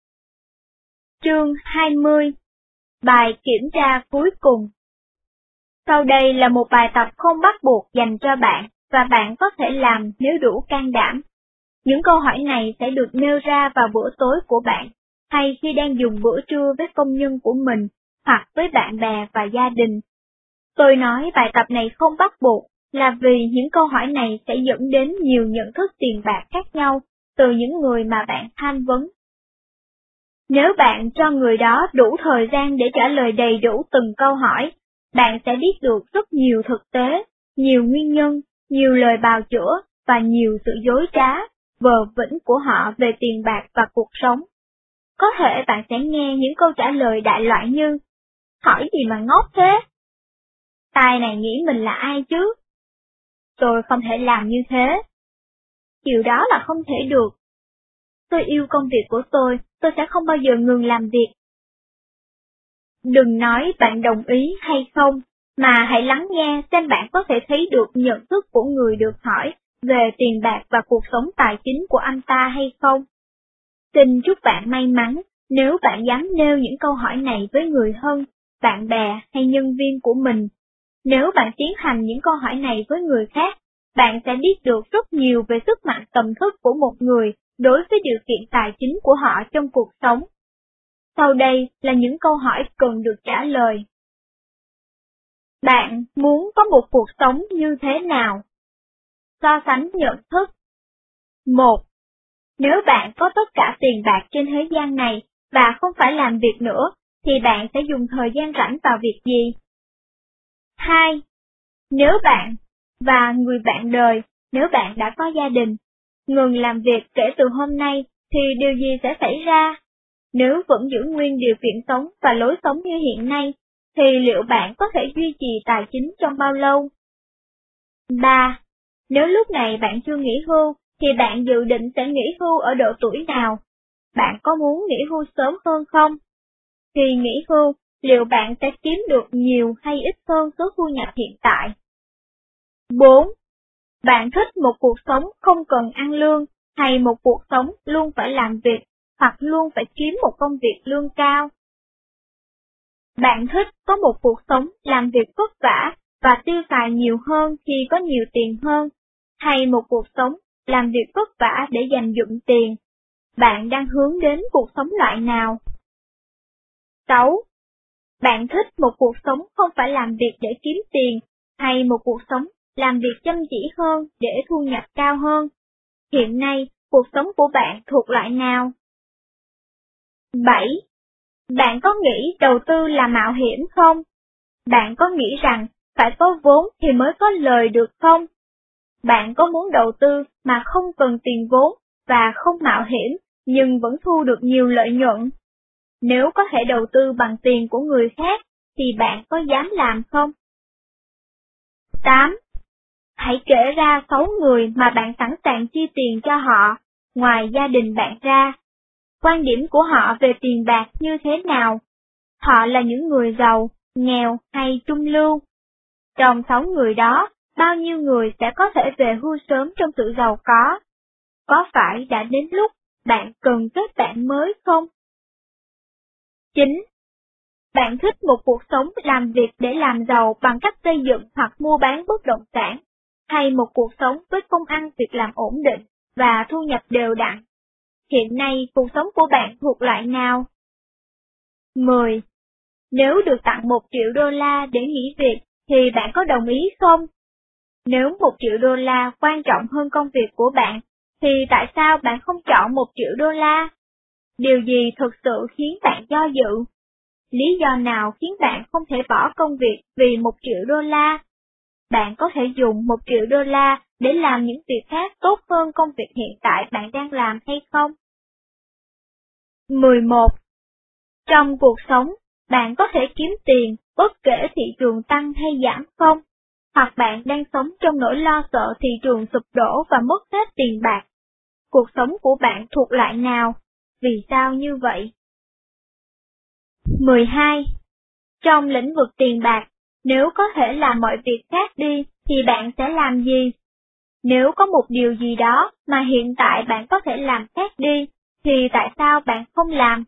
Chương hai mươi. Bài kiểm tra cuối cùng. Sau đây là một bài tập không bắt buộc dành cho bạn, và bạn có thể làm nếu đủ can đảm. Những câu hỏi này sẽ được nêu ra vào bữa tối của bạn, hay khi đang dùng bữa trưa với công nhân của mình, hoặc với bạn bè và gia đình. Tôi nói bài tập này không bắt buộc, là vì những câu hỏi này sẽ dẫn đến nhiều nhận thức tiền bạc khác nhau từ những người mà bạn tham vấn. Nếu bạn cho người đó đủ thời gian để trả lời đầy đủ từng câu hỏi, bạn sẽ biết được rất nhiều thực tế, nhiều nguyên nhân, nhiều lời bào chữa và nhiều sự dối trá, vờ vĩnh của họ về tiền bạc và cuộc sống. Có thể bạn sẽ nghe những câu trả lời đại loại như, hỏi gì mà ngốc thế? Tai này nghĩ mình là ai chứ? Tôi không thể làm như thế. Điều đó là không thể được. Tôi yêu công việc của tôi, tôi sẽ không bao giờ ngừng làm việc. Đừng nói bạn đồng ý hay không, mà hãy lắng nghe xem bạn có thể thấy được nhận thức của người được hỏi về tiền bạc và cuộc sống tài chính của anh ta hay không. Xin chúc bạn may mắn nếu bạn dám nêu những câu hỏi này với người thân, bạn bè hay nhân viên của mình. Nếu bạn tiến hành những câu hỏi này với người khác, bạn sẽ biết được rất nhiều về sức mạnh tâm thức của một người đối với điều kiện tài chính của họ trong cuộc sống. Sau đây là những câu hỏi cần được trả lời. Bạn muốn có một cuộc sống như thế nào? So sánh nhận thức. một. Nếu bạn có tất cả tiền bạc trên thế gian này và không phải làm việc nữa, thì bạn sẽ dùng thời gian rảnh vào việc gì? hai. Nếu bạn và người bạn đời, nếu bạn đã có gia đình, ngừng làm việc kể từ hôm nay, thì điều gì sẽ xảy ra? Nếu vẫn giữ nguyên điều kiện sống và lối sống như hiện nay, thì liệu bạn có thể duy trì tài chính trong bao lâu? ba. Nếu lúc này bạn chưa nghỉ hưu, thì bạn dự định sẽ nghỉ hưu ở độ tuổi nào? Bạn có muốn nghỉ hưu sớm hơn không? Khi nghỉ hưu, liệu bạn sẽ kiếm được nhiều hay ít hơn số thu nhập hiện tại? bốn. Bạn thích một cuộc sống không cần ăn lương, hay một cuộc sống luôn phải làm việc, hoặc luôn phải kiếm một công việc lương cao? Bạn thích có một cuộc sống làm việc vất vả và tiêu xài nhiều hơn khi có nhiều tiền hơn, hay một cuộc sống làm việc vất vả để dành dụm tiền? Bạn đang hướng đến cuộc sống loại nào? sáu. Bạn thích một cuộc sống không phải làm việc để kiếm tiền, hay một cuộc sống làm việc chăm chỉ hơn để thu nhập cao hơn? Hiện nay, cuộc sống của bạn thuộc loại nào? bảy. Bạn có nghĩ đầu tư là mạo hiểm không? Bạn có nghĩ rằng phải có vốn thì mới có lời được không? Bạn có muốn đầu tư mà không cần tiền vốn và không mạo hiểm nhưng vẫn thu được nhiều lợi nhuận? Nếu có thể đầu tư bằng tiền của người khác, thì bạn có dám làm không? tám. Hãy kể ra sáu người mà bạn sẵn sàng chi tiền cho họ, ngoài gia đình bạn ra. Quan điểm của họ về tiền bạc như thế nào? Họ là những người giàu, nghèo hay trung lưu? Trong sáu người đó, bao nhiêu người sẽ có thể về hưu sớm trong sự giàu có? Có phải đã đến lúc bạn cần kết bạn mới không? chín. Bạn thích một cuộc sống làm việc để làm giàu bằng cách xây dựng hoặc mua bán bất động sản, hay một cuộc sống với công ăn việc làm ổn định và thu nhập đều đặn? Hiện nay cuộc sống của bạn thuộc loại nào? mười. Nếu được tặng một triệu đô la để nghỉ việc thì bạn có đồng ý không? Nếu một triệu đô la quan trọng hơn công việc của bạn, thì tại sao bạn không chọn một triệu đô la? Điều gì thực sự khiến bạn do dự? Lý do nào khiến bạn không thể bỏ công việc vì một triệu đô la? Bạn có thể dùng một triệu đô la để làm những việc khác tốt hơn công việc hiện tại bạn đang làm hay không? mười một. Trong cuộc sống, bạn có thể kiếm tiền bất kể thị trường tăng hay giảm không? Hoặc bạn đang sống trong nỗi lo sợ thị trường sụp đổ và mất hết tiền bạc? Cuộc sống của bạn thuộc loại nào? Vì sao như vậy? mười hai. Trong lĩnh vực tiền bạc, nếu có thể làm mọi việc khác đi, thì bạn sẽ làm gì? Nếu có một điều gì đó mà hiện tại bạn có thể làm khác đi, thì tại sao bạn không làm?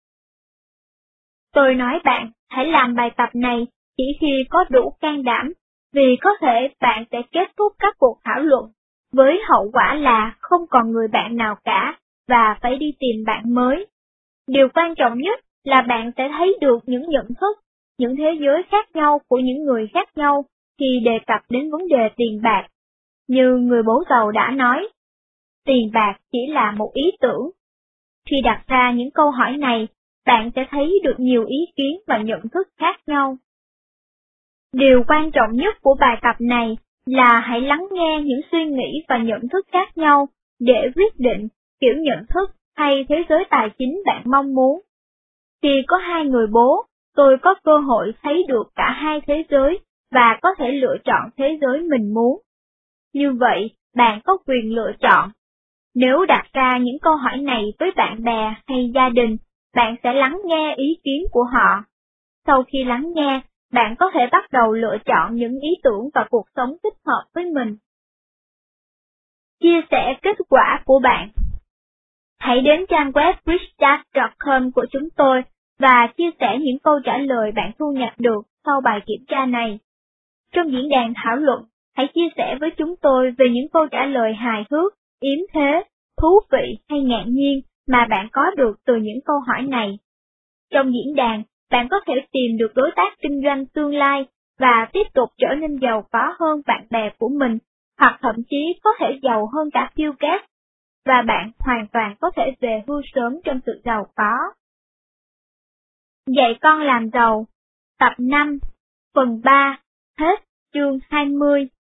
Tôi nói bạn hãy làm bài tập này chỉ khi có đủ can đảm, vì có thể bạn sẽ kết thúc các cuộc thảo luận với hậu quả là không còn người bạn nào cả và phải đi tìm bạn mới. Điều quan trọng nhất là bạn sẽ thấy được những nhận thức, những thế giới khác nhau của những người khác nhau khi đề cập đến vấn đề tiền bạc. Như người bố giàu đã nói, tiền bạc chỉ là một ý tưởng. Khi đặt ra những câu hỏi này, bạn sẽ thấy được nhiều ý kiến và nhận thức khác nhau. Điều quan trọng nhất của bài tập này là hãy lắng nghe những suy nghĩ và nhận thức khác nhau để quyết định kiểu nhận thức hay thế giới tài chính bạn mong muốn. Khi có hai người bố, tôi có cơ hội thấy được cả hai thế giới và có thể lựa chọn thế giới mình muốn. Như vậy, bạn có quyền lựa chọn. Nếu đặt ra những câu hỏi này với bạn bè hay gia đình, bạn sẽ lắng nghe ý kiến của họ. Sau khi lắng nghe, bạn có thể bắt đầu lựa chọn những ý tưởng và cuộc sống thích hợp với mình. Chia sẻ kết quả của bạn. Hãy đến trang web rich dad chấm com của chúng tôi và chia sẻ những câu trả lời bạn thu nhập được sau bài kiểm tra này. Trong diễn đàn thảo luận, hãy chia sẻ với chúng tôi về những câu trả lời hài hước, yếm thế, thú vị hay ngạc nhiên mà bạn có được từ những câu hỏi này. Trong diễn đàn, bạn có thể tìm được đối tác kinh doanh tương lai và tiếp tục trở nên giàu có hơn bạn bè của mình, hoặc thậm chí có thể giàu hơn cả Bill Gates, và bạn hoàn toàn có thể về hưu sớm trong sự giàu có. Dạy con làm giàu, tập năm, phần ba, hết chương hai mươi.